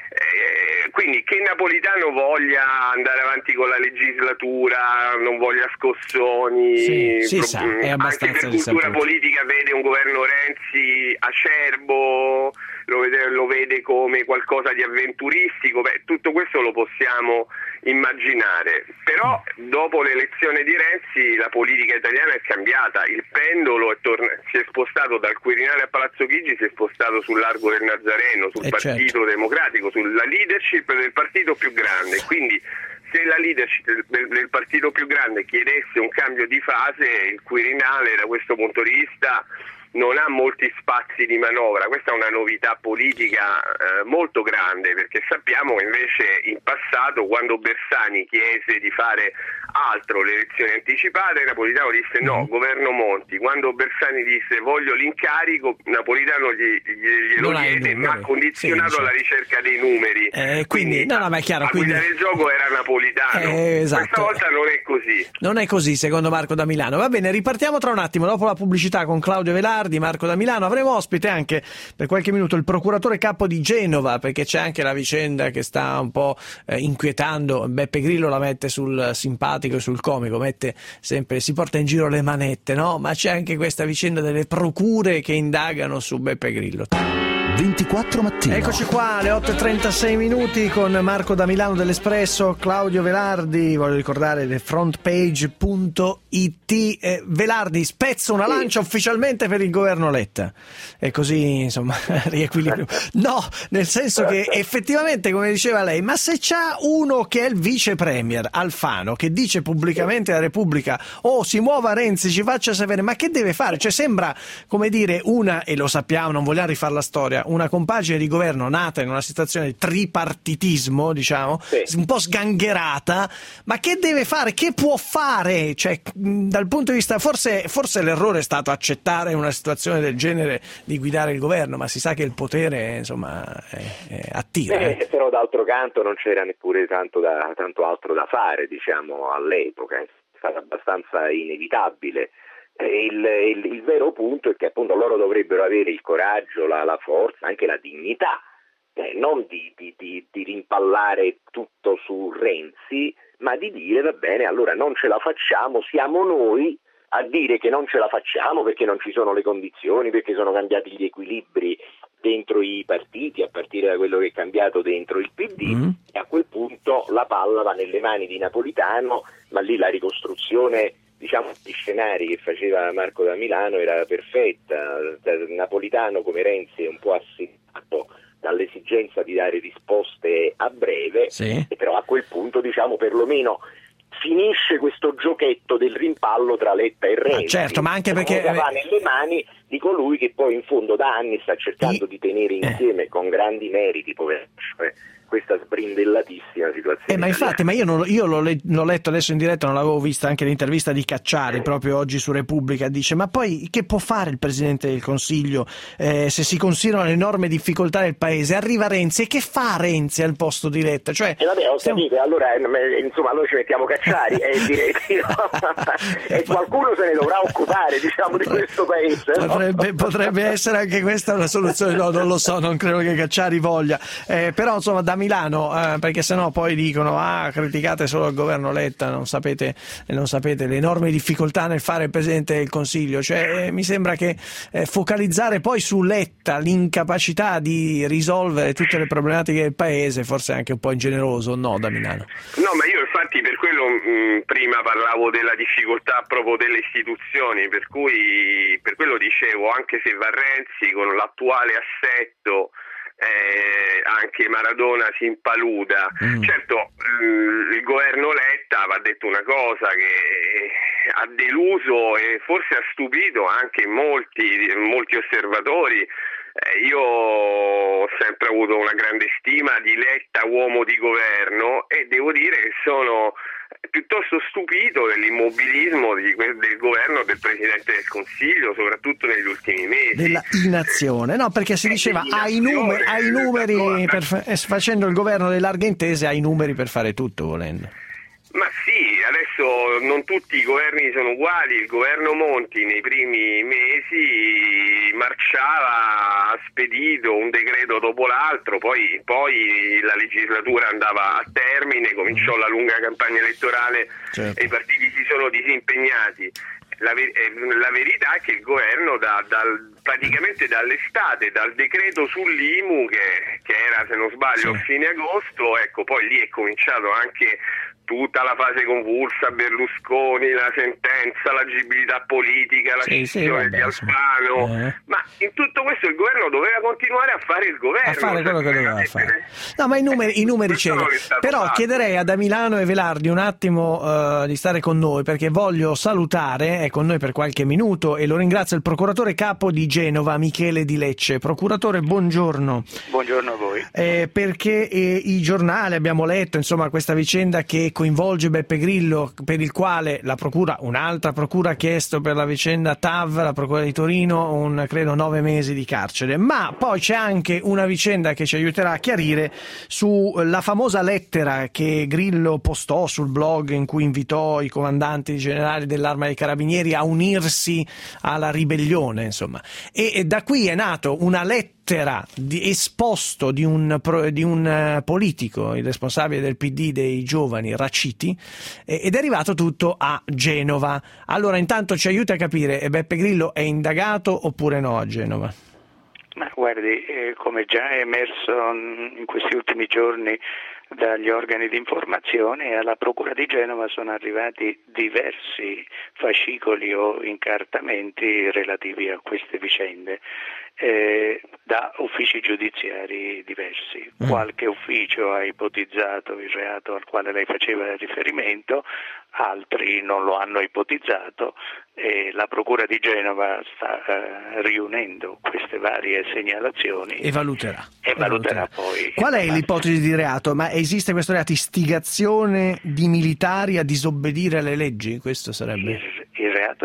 Quindi che Napolitano voglia andare avanti con la legislatura, non voglia scossoni, è abbastanza anche per cultura politica vede un governo Renzi acerbo, lo vede come qualcosa di avventuristico, tutto questo lo possiamo immaginare, però dopo l'elezione di Renzi la politica italiana è cambiata, il pendolo si è spostato dal Quirinale a Palazzo Chigi, si è spostato sul largo del Nazareno, sul Partito Democratico, sulla leadership del partito più grande. Quindi se la leadership del partito più grande chiedesse un cambio di fase, il Quirinale da questo punto di vista non ha molti spazi di manovra. Questa è una novità politica molto grande, perché sappiamo che invece in passato, quando Bersani chiese di fare altro, le elezioni anticipate, Napolitano disse no, governo Monti. Quando Bersani disse voglio l'incarico, Napolitano glielo diede, ma condizionato alla ricerca dei numeri. Quindi ma è chiaro, a guidare il gioco era Napolitano. Esatto. Questa volta non è così. Non è così, secondo Marco da Milano. Va bene, ripartiamo tra un attimo, dopo la pubblicità con Claudio Velardi, Marco da Milano. Avremo ospite anche per qualche minuto il procuratore capo di Genova, perché c'è anche la vicenda che sta un po' inquietando. Beppe Grillo la mette sul simpatico e sul comico, si porta in giro le manette, no? Ma c'è anche questa vicenda delle procure che indagano su Beppe Grillo. 24 mattino. Eccoci qua alle 8:36 con Marco da Milano dell'Espresso, Claudio Velardi. Voglio ricordare le frontpage.it. Velardi spezza una lancia ufficialmente per il governo Letta, e così insomma riequilibrio. No, nel senso che effettivamente, come diceva lei, ma se c'ha uno che è il vice premier Alfano che dice pubblicamente alla Repubblica si muova Renzi, ci faccia sapere, ma che deve fare? Cioè sembra, come dire, e lo sappiamo, non vogliamo rifare la storia, una compagine di governo nata in una situazione di tripartitismo, diciamo, un po' sgangherata, ma che deve fare? Che può fare? Cioè, dal punto di vista, forse l'errore è stato accettare una situazione del genere di guidare il governo, ma si sa che il potere, insomma, attira. Però d'altro canto non c'era neppure tanto altro da fare, diciamo, all'epoca, è stato abbastanza inevitabile. Il vero punto è che appunto loro dovrebbero avere il coraggio, la forza, anche la dignità, non di rimpallare tutto su Renzi, ma di dire va bene, allora non ce la facciamo, siamo noi a dire che non ce la facciamo perché non ci sono le condizioni, perché sono cambiati gli equilibri dentro i partiti, a partire da quello che è cambiato dentro il PD, e a quel punto la palla va nelle mani di Napolitano, ma lì la ricostruzione, diciamo, gli scenari che faceva Marco da Milano era perfetta. Napolitano, come Renzi, è un po' assetato dall'esigenza di dare risposte a breve, e però a quel punto, diciamo, perlomeno finisce questo giochetto del rimpallo tra Letta e Renzi. Certo, ma anche perché va nelle mani di colui che poi in fondo da anni sta cercando di tenere insieme con grandi meriti, questa sbrindellatissima situazione. Ma infatti, ma io l'ho letto adesso in diretta, non l'avevo vista, anche l'intervista di Cacciari proprio oggi su Repubblica, dice: ma poi che può fare il Presidente del Consiglio se si considerano le enormi difficoltà del paese? Arriva Renzi, e che fa Renzi al posto di Letta? Cioè, vabbè, ho capito, allora insomma noi ci mettiamo Cacciari e direi e qualcuno se ne dovrà occupare, diciamo, di questo paese. Potrebbe essere anche questa una soluzione, no, non lo so, non credo che Cacciari voglia, però insomma da Milano, perché sennò poi dicono criticate solo il governo Letta, non sapete le enormi difficoltà nel fare il Presidente del Consiglio, cioè mi sembra che focalizzare poi su Letta l'incapacità di risolvere tutte le problematiche del paese forse è anche un po' ingeneroso, no, da Milano? No, ma io infatti per quello prima parlavo della difficoltà proprio delle istituzioni, per quello dicevo, anche se va Renzi con l'attuale assetto anche Maradona si impaluda. Certo, il governo Letta va detto una cosa che ha deluso e forse ha stupito anche molti osservatori. Io ho sempre avuto una grande stima di Letta uomo di governo e devo dire che sono piuttosto stupito dell'immobilismo del governo del Presidente del Consiglio, soprattutto negli ultimi mesi. Della inazione, no, perché si diceva ai numeri facendo il governo delle larghe intese, ai numeri per fare tutto, volendo. Ma sì, adesso non tutti i governi sono uguali. Il governo Monti nei primi mesi marciava spedito un decreto dopo l'altro, poi la legislatura andava a termine, cominciò la lunga campagna elettorale, certo, e i partiti si sono disimpegnati. La verità è che il governo praticamente dall'estate, dal decreto sull'IMU che era, se non sbaglio, a fine agosto, ecco, poi lì è cominciato anche tutta la fase convulsa, Berlusconi, la sentenza, l'agibilità politica, la scissione di Alfano, ma in tutto questo il governo doveva continuare a fare il governo, a fare quello che doveva fare. No, ma i numeri c'erano. Però fatto. Chiederei a Damilano e Velardi un attimo di stare con noi, perché voglio salutare, è con noi per qualche minuto, e lo ringrazio, il procuratore capo di Genova, Michele Di Lecce. Procuratore, buongiorno. Buongiorno a voi. Perché i giornali, abbiamo letto, insomma, questa vicenda che coinvolge Beppe Grillo, per il quale un'altra procura ha chiesto per la vicenda TAV, la procura di Torino, credo 9 mesi di carcere. Ma poi c'è anche una vicenda che ci aiuterà a chiarire sulla famosa lettera che Grillo postò sul blog, in cui invitò i comandanti generali dell'Arma dei Carabinieri a unirsi alla ribellione, insomma. E da qui è nato una lettera di esposto di un politico, il responsabile del PD dei giovani, Raciti, ed è arrivato tutto a Genova. Allora, intanto ci aiuta a capire, Beppe Grillo è indagato oppure no a Genova? Ma guardi, come già è emerso in questi ultimi giorni dagli organi di informazione, alla Procura di Genova sono arrivati diversi fascicoli o incartamenti relativi a queste vicende da uffici giudiziari diversi. Qualche ufficio ha ipotizzato il reato al quale lei faceva riferimento, altri non lo hanno ipotizzato, e la Procura di Genova sta riunendo queste varie segnalazioni e valuterà poi. Qual è l'ipotesi di reato? Ma esiste questo reato, istigazione di militari a disobbedire alle leggi? Questo sarebbe? Il reato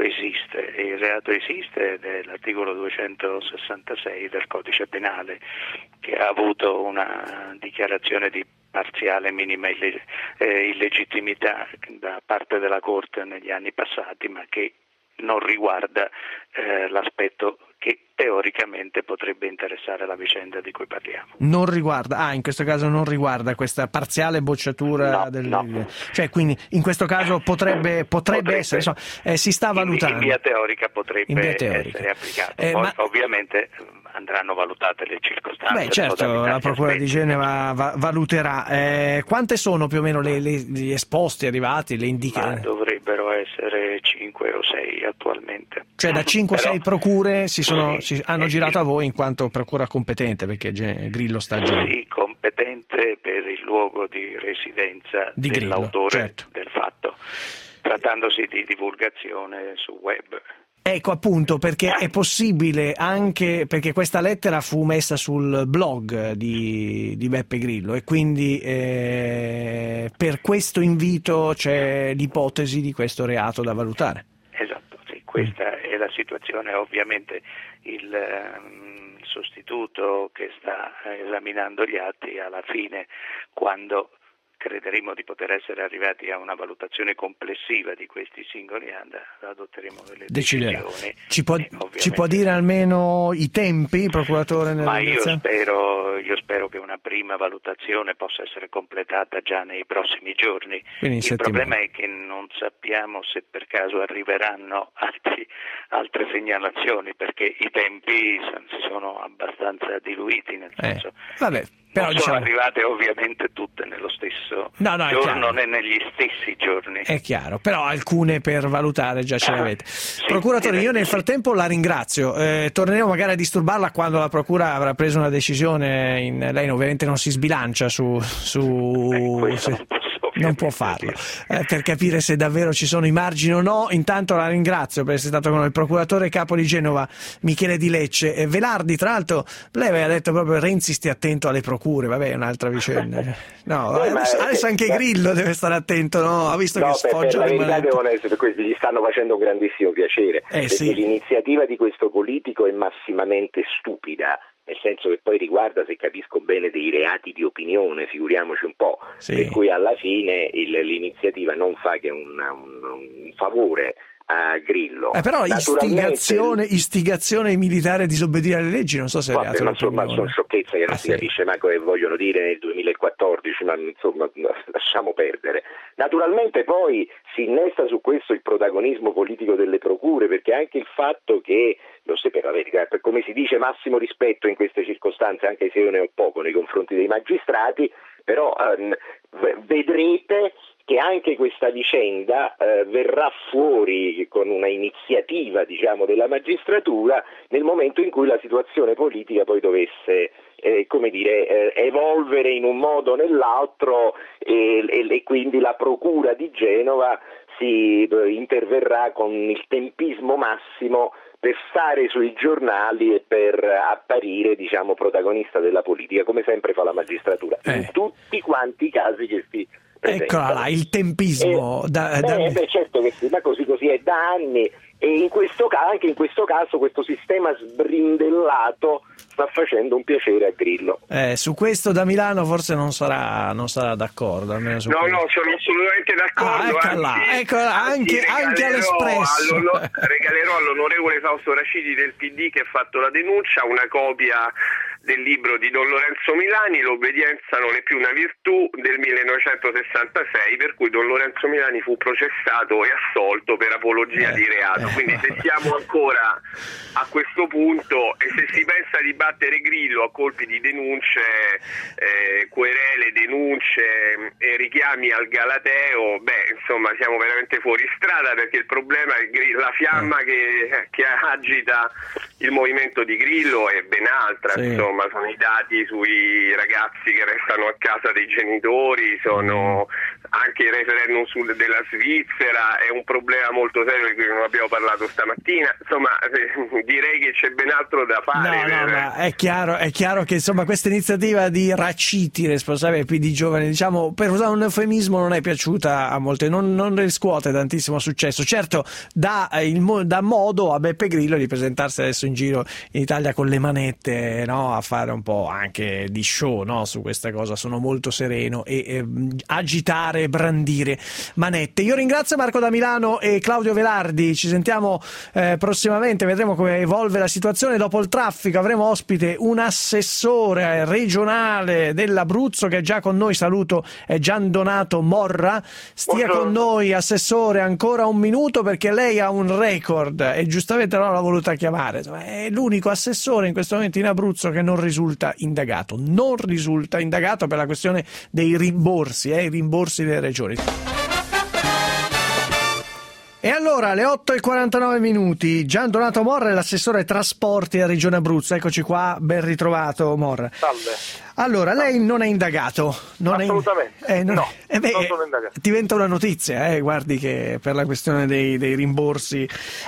esiste ed è l'articolo 266 del Codice Penale, che ha avuto una dichiarazione di parziale minima illegittimità da parte della Corte negli anni passati, ma che non riguarda l'aspetto che teoricamente potrebbe interessare la vicenda di cui parliamo. Non riguarda, in questo caso non riguarda questa parziale bocciatura no. Cioè, quindi in questo caso potrebbe essere, insomma, si sta valutando. In via teorica potrebbe essere applicato. Poi ovviamente andranno valutate le circostanze. Beh, certo, la Procura di Genova valuterà. Quante sono più o meno gli esposti arrivati, le indicazioni? Dovrebbero essere 5 o 6 attualmente. Cioè da 5 o 6 procure hanno girato a voi in quanto procura competente, perché Grillo sta a Genova. Sì, competente per il luogo di residenza dell'autore del fatto, trattandosi di divulgazione su web. Ecco, appunto, perché è possibile anche perché questa lettera fu messa sul blog di Beppe Grillo e quindi per questo invito c'è l'ipotesi di questo reato da valutare. Esatto, sì, questa è la situazione. Ovviamente il sostituto che sta esaminando gli atti alla fine, quando crederemo di poter essere arrivati a una valutazione complessiva di questi singoli atti, adotteremo delle decisioni. Ci può dire almeno i tempi, procuratore? Ma io spero che una prima valutazione possa essere completata già nei prossimi giorni. Il problema è che non sappiamo se per caso arriveranno altre segnalazioni, perché i tempi si sono abbastanza diluiti, nel senso però non sono arrivate ovviamente tutte nello stesso giorno né negli stessi giorni. È chiaro, però alcune per valutare già ce le avete. Procuratore, io nel frattempo la ringrazio, torneremo magari a disturbarla quando la procura avrà preso una decisione. Lei ovviamente non si sbilancia non può farlo, per capire se davvero ci sono i margini o no. Intanto la ringrazio per essere stato con noi, il procuratore capo di Genova Michele Di Lecce. E Velardi, tra l'altro, lei aveva detto proprio Renzi stia attento alle procure, vabbè, è un'altra vicenda. Adesso anche Grillo deve stare attento, no? Ha visto che sfoggia la verità devono essere questi, gli stanno facendo un grandissimo piacere, perché l'iniziativa di questo politico è massimamente stupida, nel senso che poi riguarda, se capisco bene, dei reati di opinione, figuriamoci un po', per cui alla fine l'iniziativa non fa che un favore a Grillo. Però istigazione militare a disobbedire alle leggi, non so se è reato. Insomma, sono sciocchezze che non si capisce manco che vogliono dire nel 2014, ma insomma lasciamo perdere. Naturalmente poi si innesta su questo il protagonismo politico delle procure, perché anche il fatto che, lo so, per la verità, come si dice, massimo rispetto in queste circostanze, anche se io ne ho poco nei confronti dei magistrati, però vedrete che anche questa vicenda verrà fuori con una iniziativa, diciamo, della magistratura nel momento in cui la situazione politica poi dovesse evolvere in un modo o nell'altro e quindi la procura di Genova si interverrà con il tempismo massimo per stare sui giornali e per apparire, diciamo, protagonista della politica, come sempre fa la magistratura, in tutti quanti i casi che si presentano. Eccola là, il tempismo. Certo che sì, ma così è da anni, e anche in questo caso questo sistema sbrindellato sta facendo un piacere a Grillo. Su questo da Milano forse non sarà d'accordo, almeno su questo. No, sono assolutamente d'accordo. Anche all'Espresso. Regalerò all'onorevole Fausto Raciti del PD, che ha fatto la denuncia, una copia del libro di Don Lorenzo Milani, L'obbedienza non è più una virtù, del 1966, per cui Don Lorenzo Milani fu processato e assolto per apologia di reato. Quindi se siamo ancora a questo punto e se si pensa di battere Grillo a colpi di denunce, querele, denunce e richiami al Galateo, insomma siamo veramente fuori strada, perché il problema è la fiamma che agita il movimento di Grillo è ben altra, insomma sono i dati sui ragazzi che restano a casa dei genitori, sono anche il referendum della Svizzera, è un problema molto serio di cui non abbiamo parlato stamattina, insomma direi che c'è ben altro da fare. È chiaro che insomma questa iniziativa di Raciti, responsabile PD Giovani, diciamo, per usare un eufemismo, non è piaciuta a molti, non riscuote tantissimo successo. Certo, dà modo a Beppe Grillo di presentarsi adesso in giro in Italia con le manette, no? A fare un po' anche di show, no? Su questa cosa sono molto sereno e agitare, brandire manette. Io ringrazio Marco da Milano e Claudio Velardi, ci sentiamo prossimamente, vedremo come evolve la situazione. Dopo il traffico avremo ospite un assessore regionale dell'Abruzzo che è già con noi, saluto, è Gian Donato Morra. Stia con noi, assessore, ancora un minuto, perché lei ha un record e giustamente l'ha voluta chiamare. È l'unico assessore in questo momento in Abruzzo che non risulta indagato per la questione dei rimborsi, i rimborsi delle regioni. E allora, alle 8:49, Gian Donato Morra, l'assessore trasporti a Regione Abruzzo. Eccoci qua, ben ritrovato Morra. Salve. Allora, lei non è indagato? Assolutamente. Non sono indagato. Diventa una notizia, guardi che per la questione dei rimborsi,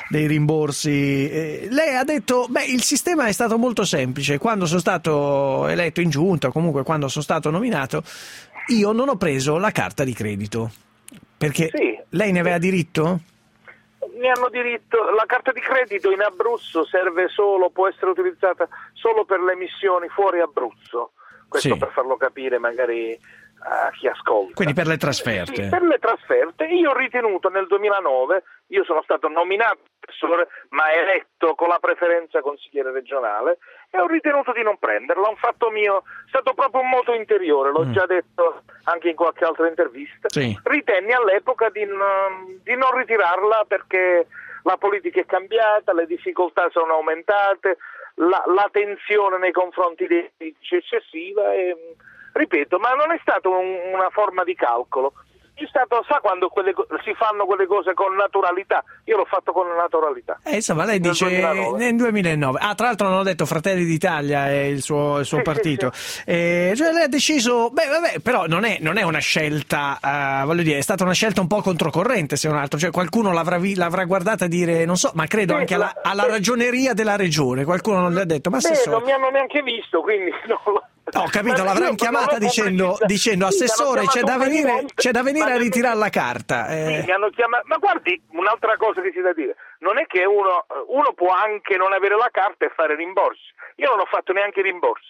lei ha detto, il sistema è stato molto semplice. Quando sono stato eletto in giunta, o comunque quando sono stato nominato, io non ho preso la carta di credito. Perché lei ne aveva diritto? Ne hanno diritto. La carta di credito in Abruzzo può essere utilizzata solo per le emissioni fuori Abruzzo. Questo per farlo capire magari a chi ascolta. Quindi per le trasferte? Sì, per le trasferte. Io ho ritenuto nel 2009, io sono stato nominato assessore ma eletto con la preferenza consigliere regionale, e ho ritenuto di non prenderla. Un fatto mio, è stato proprio un moto interiore, l'ho già detto anche in qualche altra intervista. Ritenni all'epoca di non ritirarla perché la politica è cambiata, le difficoltà sono aumentate, la tensione nei confronti dei politici è eccessiva, e ripeto, ma non è stata una forma di calcolo. È stato, sa quando si fanno quelle cose con naturalità? Io l'ho fatto con naturalità. Insomma, lei dice nel 2009. Tra l'altro non ho detto Fratelli d'Italia è il suo partito. Cioè lei ha deciso, però non è una scelta, voglio dire, è stata una scelta un po' controcorrente, se non altro. Cioè qualcuno l'avrà guardata a dire, non so, ma credo anche alla ragioneria della regione. Qualcuno non le ha detto, ma non mi hanno neanche visto, quindi ho capito, l'avranno chiamata dicendo assessore, c'è da venire a ritirare la carta. Mi hanno chiamato, ma guardi, un'altra cosa che c'è da dire, non è che uno può anche non avere la carta e fare rimborsi. Io non ho fatto neanche rimborsi.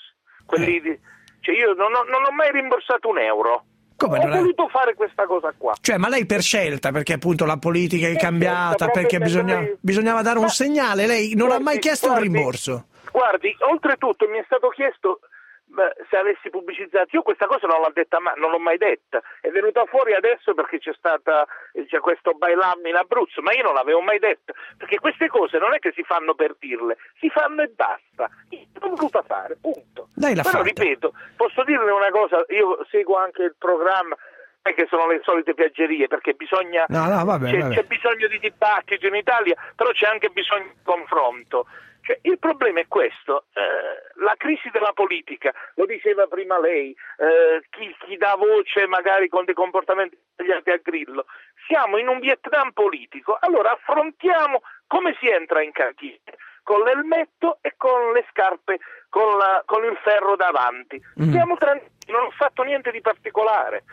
Io non ho mai rimborsato €1. Ho voluto fare questa cosa qua. Cioè, ma lei per scelta, perché appunto la politica è cambiata, perché bisognava dare un segnale, lei non ha mai chiesto un rimborso? Guardi, oltretutto mi è stato chiesto se avessi pubblicizzato. Io questa cosa non l'ho mai detta, è venuta fuori adesso perché c'è questo bailam in Abruzzo, ma io non l'avevo mai detta, perché queste cose non è che si fanno per dirle, si fanno e basta. Io l'ho voluta fare, punto. Però ripeto, posso dirle una cosa, io seguo anche il programma, che sono le solite piaggerie, perché bisogna c'è bisogno di dibattito in Italia, però c'è anche bisogno di confronto. Il problema è questo, la crisi della politica, lo diceva prima lei, chi dà voce magari con dei comportamenti tagliati a grillo. Siamo in un Vietnam politico, allora affrontiamo come si entra in cantiere, con l'elmetto e con le scarpe, con il ferro davanti. Siamo tranquilli, non ho fatto niente di particolare.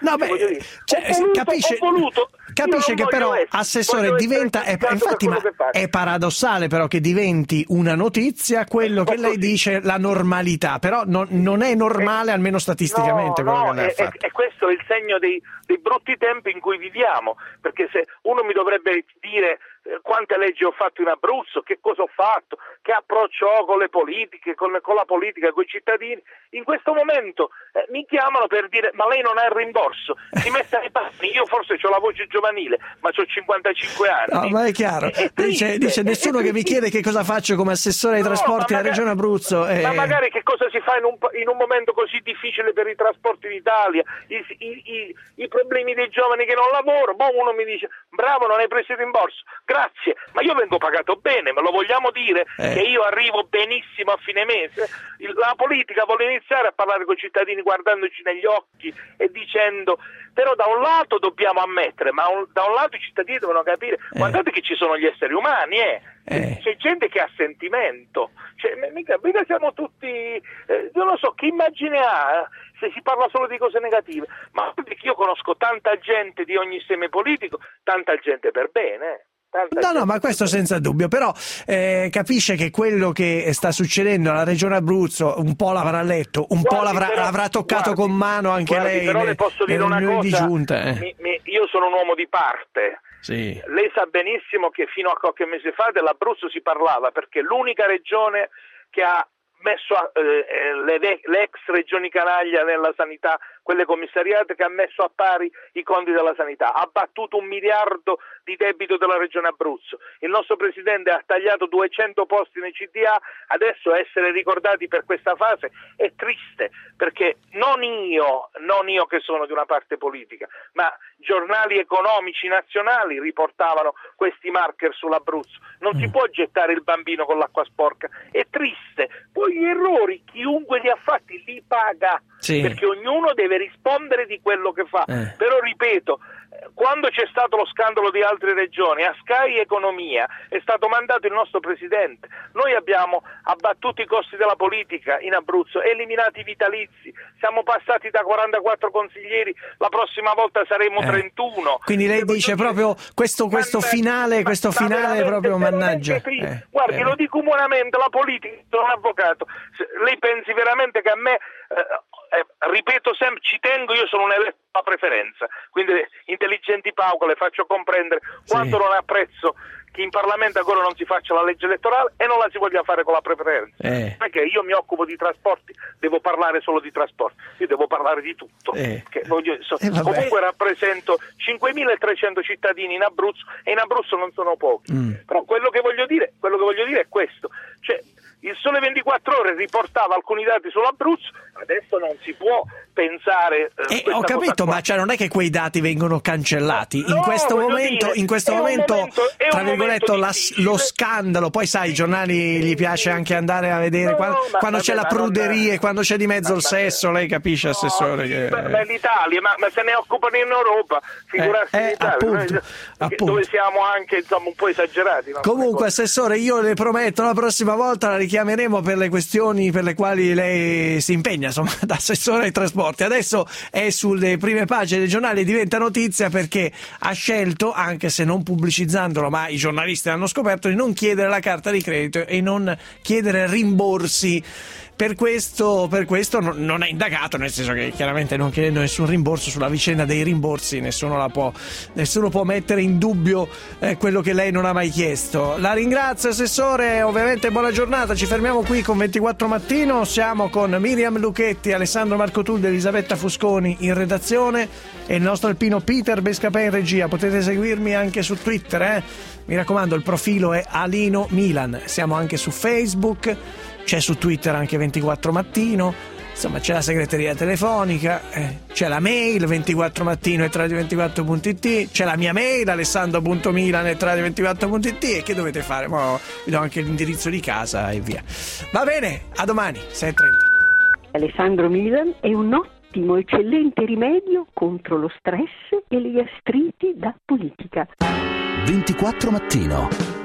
Capisce che però, assessore, diventa, infatti, è paradossale però che diventi una notizia quello che lei dice la normalità, però non è normale, almeno statisticamente. E questo è il segno dei brutti tempi in cui viviamo, perché se uno mi dovrebbe dire quante leggi ho fatto in Abruzzo, che cosa ho fatto, che approccio ho con le politiche, con la politica, con i cittadini, in questo momento mi chiamano per dire ma lei non ha il rimborso, si mette ai panni. Io forse ho la voce giovanile, ma ho 55 anni. No, ma è chiaro, dice nessuno che mi chiede che cosa faccio come assessore ai trasporti alla Regione Abruzzo. Ma magari che cosa si fa in un momento così difficile per i trasporti in Italia, i problemi dei giovani che non lavorano. Uno mi dice bravo, non hai preso il rimborso, grazie, ma io vengo pagato bene, me lo vogliamo dire che io arrivo benissimo a fine mese? La politica vuole iniziare a parlare con i cittadini guardandoci negli occhi e dicendo, però da un lato dobbiamo ammettere, ma da un lato i cittadini devono capire, guardate che ci sono gli esseri umani, c'è gente che ha sentimento, mica siamo tutti, non lo so, che immagine ha se si parla solo di cose negative, ma io conosco tanta gente di ogni seme politico, tanta gente per bene. No, ma questo senza dubbio, però capisce che quello che sta succedendo alla Regione Abruzzo un po' l'avrà letto, un po' l'avrà toccato con mano anche lei. Però le posso dire una cosa, di giunta, io sono un uomo di parte. Sì. Lei sa benissimo che fino a qualche mese fa dell'Abruzzo si parlava perché l'unica regione che ha messo le ex regioni canaglia nella sanità quelle commissariate che ha messo a pari i conti della sanità, ha battuto 1 miliardo di debito della regione Abruzzo, il nostro presidente ha tagliato 200 posti nei CDA. Adesso essere ricordati per questa fase è triste, perché non io che sono di una parte politica, ma giornali economici nazionali riportavano questi marker sull'Abruzzo. Non si può gettare il bambino con l'acqua sporca, è triste. Poi gli errori chiunque li ha fatti li paga, perché ognuno deve rispondere di quello che fa. Però ripeto, quando c'è stato lo scandalo di altre regioni, a Sky Economia è stato mandato il nostro presidente. Noi abbiamo abbattuto i costi della politica in Abruzzo, eliminati i vitalizi, siamo passati da 44 consiglieri, la prossima volta saremo 31. Quindi lei dice proprio questo finale proprio mannaggia. Guardi, lo dico umanamente, la politica, sono un avvocato. Lei pensi veramente che a me, ripeto sempre, ci tengo, io sono un eletto a preferenza, quindi intelligenti Pauco, le faccio comprendere quanto non apprezzo che in Parlamento ancora non si faccia la legge elettorale e non la si voglia fare con la preferenza. Perché io mi occupo di trasporti, devo parlare solo di trasporti, io devo parlare di tutto. Comunque rappresento 5.300 cittadini in Abruzzo, e in Abruzzo non sono pochi. Però quello che voglio dire è questo, cioè il Sole 24 Ore riportava alcuni dati sull'Abruzzo, adesso non si può pensare. Ho capito, ma non è che quei dati vengono cancellati. In questo momento, tra virgolette, lo scandalo. Poi sai, i giornali gli piace anche andare a vedere quando c'è la pruderia e quando c'è di mezzo il sesso. Lei capisce, Assessore? L'Italia, ma se ne occupano in Europa, figurarsi in Italia, dove siamo anche un po' esagerati. Comunque, Assessore, io le prometto la prossima volta la richiameremo per le questioni per le quali lei si impegna, insomma, da assessore ai trasporti. Adesso è sulle prime pagine dei giornali, diventa notizia perché ha scelto, anche se non pubblicizzandolo, ma i giornalisti hanno scoperto, di non chiedere la carta di credito e non chiedere rimborsi. Per questo non è indagato, nel senso che chiaramente non chiedendo nessun rimborso sulla vicenda dei rimborsi, nessuno può mettere in dubbio quello che lei non ha mai chiesto. La ringrazio, Assessore, ovviamente buona giornata. Ci fermiamo qui con 24 Mattino, siamo con Miriam Lucchetti, Alessandro Marcotulli, Elisabetta Fusconi in redazione e il nostro alpino Peter Bescapè in regia. Potete seguirmi anche su Twitter, mi raccomando, il profilo è Alino Milan. Siamo anche su Facebook, c'è su Twitter anche 24 Mattino, insomma c'è la segreteria telefonica, c'è la mail 24mattino@radio24.it, c'è la mia mail alessandro.milan@radio24.it. e che dovete fare? Vi do anche l'indirizzo di casa e via. Va bene, a domani 6:30. Alessandro Milan è un ottimo, eccellente rimedio contro lo stress e le gastriti da politica. 24 Mattino.